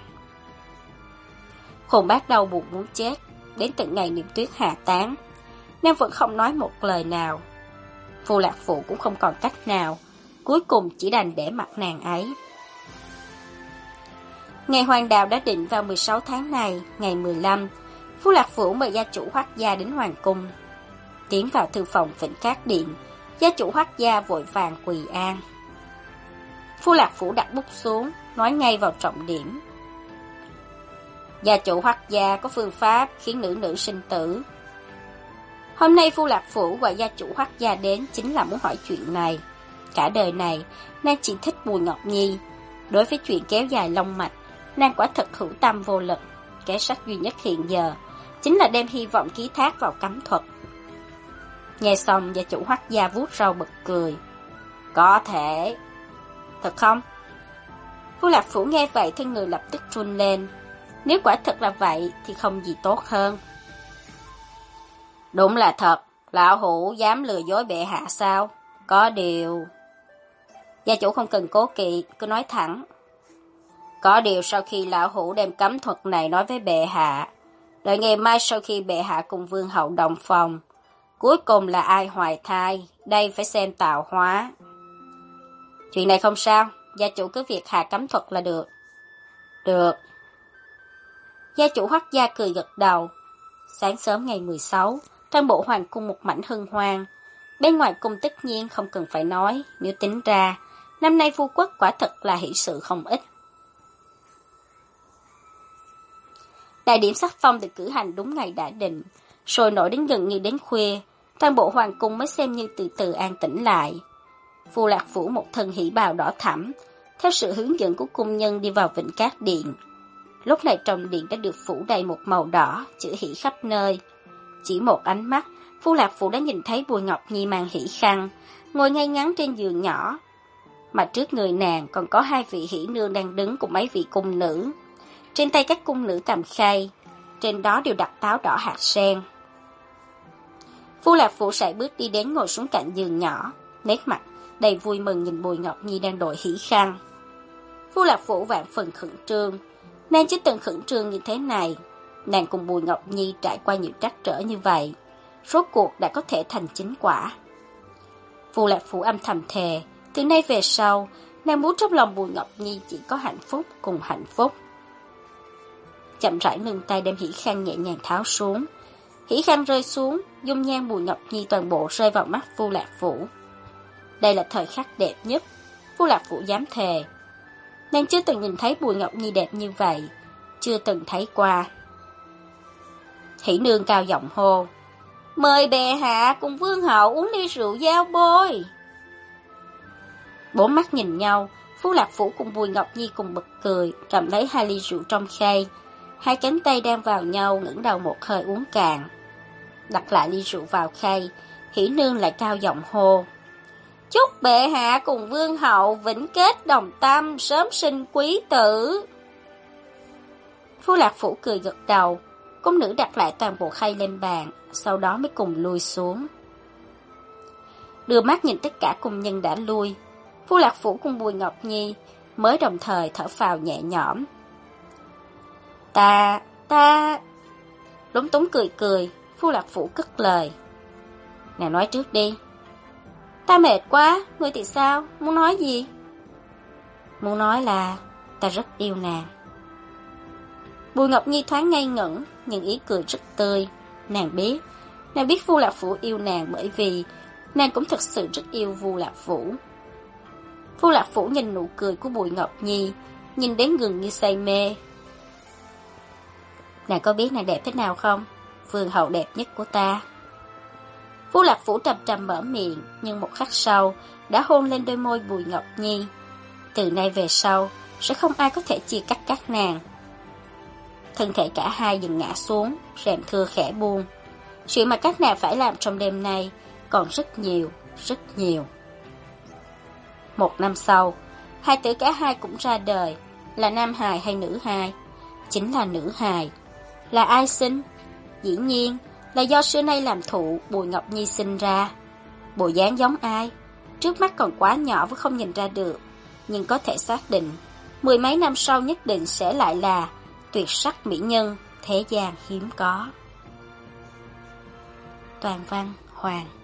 Khôn Bác đau buồn muốn chết, đến tận ngày Niệm Tuyết hạ táng, nàng vẫn không nói một lời nào. Vu Lạc Phủ cũng không còn cách nào, cuối cùng chỉ đành để mặc nàng ấy. Ngày hoàng đạo đã định vào 16 tháng này, ngày 15, Vu Lạc Phủ mời gia chủ Hoắc gia đến hoàng cung. Tiến vào thư phòng Vĩnh Cát Điện, gia chủ Hoắc gia vội vàng quỳ an. Vu Lạc Phủ đặt bút xuống, nói ngay vào trọng điểm. Gia chủ Hoắc gia có phương pháp khiến nữ sinh tử. Hôm nay Vu Lạc Phủ gọi gia chủ Hoắc gia đến chính là muốn hỏi chuyện này. Cả đời này, nàng chỉ thích Bùi Ngọc Nhi. Đối với chuyện kéo dài long mạch, nàng quả thật hữu tâm vô lực. Kế sách duy nhất hiện giờ chính là đem hy vọng ký thác vào cấm thuật. Nghe xong, gia chủ Hoắc gia vuốt râu bật cười. Có thể. Thật không? Vu Lạc Phủ nghe vậy thân người lập tức run lên. Nếu quả thật là vậy thì không gì tốt hơn. Đúng là thật, lão hủ dám lừa dối bệ hạ sao? Có điều... Gia chủ không cần cố kỵ, cứ nói thẳng. Có điều sau khi lão hủ đem cấm thuật này nói với bệ hạ, đợi ngày mai sau khi bệ hạ cùng vương hậu đồng phòng, cuối cùng là ai hoài thai, đây phải xem tạo hóa. Chuyện này không sao, gia chủ cứ việc hạ cấm thuật là được. Được. Gia chủ Hoắc gia cười gật đầu. Sáng sớm ngày 16, trong bộ hoàng cung một mảnh hân hoan. Bên ngoài cung tất nhiên không cần phải nói, nếu tính ra, năm nay phu quốc quả thật là hỷ sự không ít. Đại điểm sắc phong được cử hành đúng ngày đã định, sôi nổi đến gần như đến khuya, toàn bộ hoàng cung mới xem như từ từ an tĩnh lại. Phu Lạc phủ một thân hỉ bào đỏ thẫm, theo sự hướng dẫn của cung nhân đi vào Vịnh Cát Điện. Lúc này trong điện đã được phủ đầy một màu đỏ, chữ hỉ khắp nơi. Chỉ một ánh mắt, Phu Lạc phủ đã nhìn thấy Bùi Ngọc Nhi mang hỉ khăn, ngồi ngay ngắn trên giường nhỏ. Mà trước người nàng còn có hai vị hỉ nương đang đứng cùng mấy vị cung nữ. Trên tay các cung nữ cầm khay, trên đó đều đặt táo đỏ hạt sen. Phu Lạc phủ sải bước đi đến ngồi xuống cạnh giường nhỏ, nét mặt đầy vui mừng nhìn Bùi Ngọc Nhi đang đội hỉ khăn. Phu Lạc phủ vạn phần khẩn trương, nàng chưa từng khẩn trương như thế này. Nàng cùng Bùi Ngọc Nhi trải qua nhiều trắc trở như vậy, rốt cuộc đã có thể thành chính quả. Phu Lạc phủ âm thầm thề, từ nay về sau, nàng muốn trong lòng Bùi Ngọc Nhi chỉ có hạnh phúc cùng hạnh phúc. Chậm rãi nâng tay đem hỉ khăn nhẹ nhàng tháo xuống. Hỉ khăn rơi xuống, dung nhan Bùi Ngọc Nhi toàn bộ rơi vào mắt Phu Lạc phủ. Đây là thời khắc đẹp nhất, Phu Lạc phủ dám thề. Nàng chưa từng nhìn thấy Bùi Ngọc Nhi đẹp như vậy, chưa từng thấy qua. Hỉ nương cao giọng hô, mời bệ hạ cùng vương hậu uống ly rượu giao bôi. Bốn mắt nhìn nhau, Phu Lạc phủ cùng Bùi Ngọc Nhi cùng bật cười, cầm lấy hai ly rượu trong khay. Hai cánh tay đang vào nhau, ngẩng đầu một hơi uống cạn. Đặt lại ly rượu vào khay, Hỉ nương lại cao giọng hô, chúc bệ hạ cùng vương hậu vĩnh kết đồng tâm, sớm sinh quý tử. Phu Lạc phủ cười gật đầu, cung nữ đặt lại toàn bộ khay lên bàn, sau đó mới cùng lui xuống. Đưa mắt nhìn tất cả cung nhân đã lui, Phu Lạc phủ cùng Bùi Ngọc Nhi mới đồng thời thở phào nhẹ nhõm. Ta... Lúng túng cười, Phu Lạc phủ cất lời. Nàng nói trước đi. Ta mệt quá, ngươi thì sao, muốn nói gì? Muốn nói là ta rất yêu nàng. Bùi Ngọc Nhi thoáng ngây ngẩn, nhưng ý cười rất tươi. Nàng biết Phu Lạc phủ yêu nàng bởi vì nàng cũng thật sự rất yêu Phu Lạc phủ. Phu Lạc phủ nhìn nụ cười của Bùi Ngọc Nhi, nhìn đến gần như say mê. Nàng có biết nàng đẹp thế nào không? Vương hậu đẹp nhất của ta. Phu Lạc phủ trầm trầm mở miệng, nhưng một khắc sau đã hôn lên đôi môi Bùi Ngọc Nhi. Từ nay về sau sẽ không ai có thể chia cắt các nàng. Thân thể cả hai dần ngã xuống, rèm thưa khẽ buông. Chuyện mà các nàng phải làm trong đêm nay còn rất nhiều, rất nhiều. Một năm sau, hai tử cả hai cũng ra đời. Là nam hài hay nữ hài? Chính là nữ hài. Là ai sinh? Dĩ nhiên là do xưa nay làm thụ Bùi Ngọc Nhi sinh ra. Bộ dáng giống ai? Trước mắt còn quá nhỏ với không nhìn ra được, nhưng có thể xác định mười mấy năm sau nhất định sẽ lại là tuyệt sắc mỹ nhân thế gian hiếm có. Toàn văn Hoàng.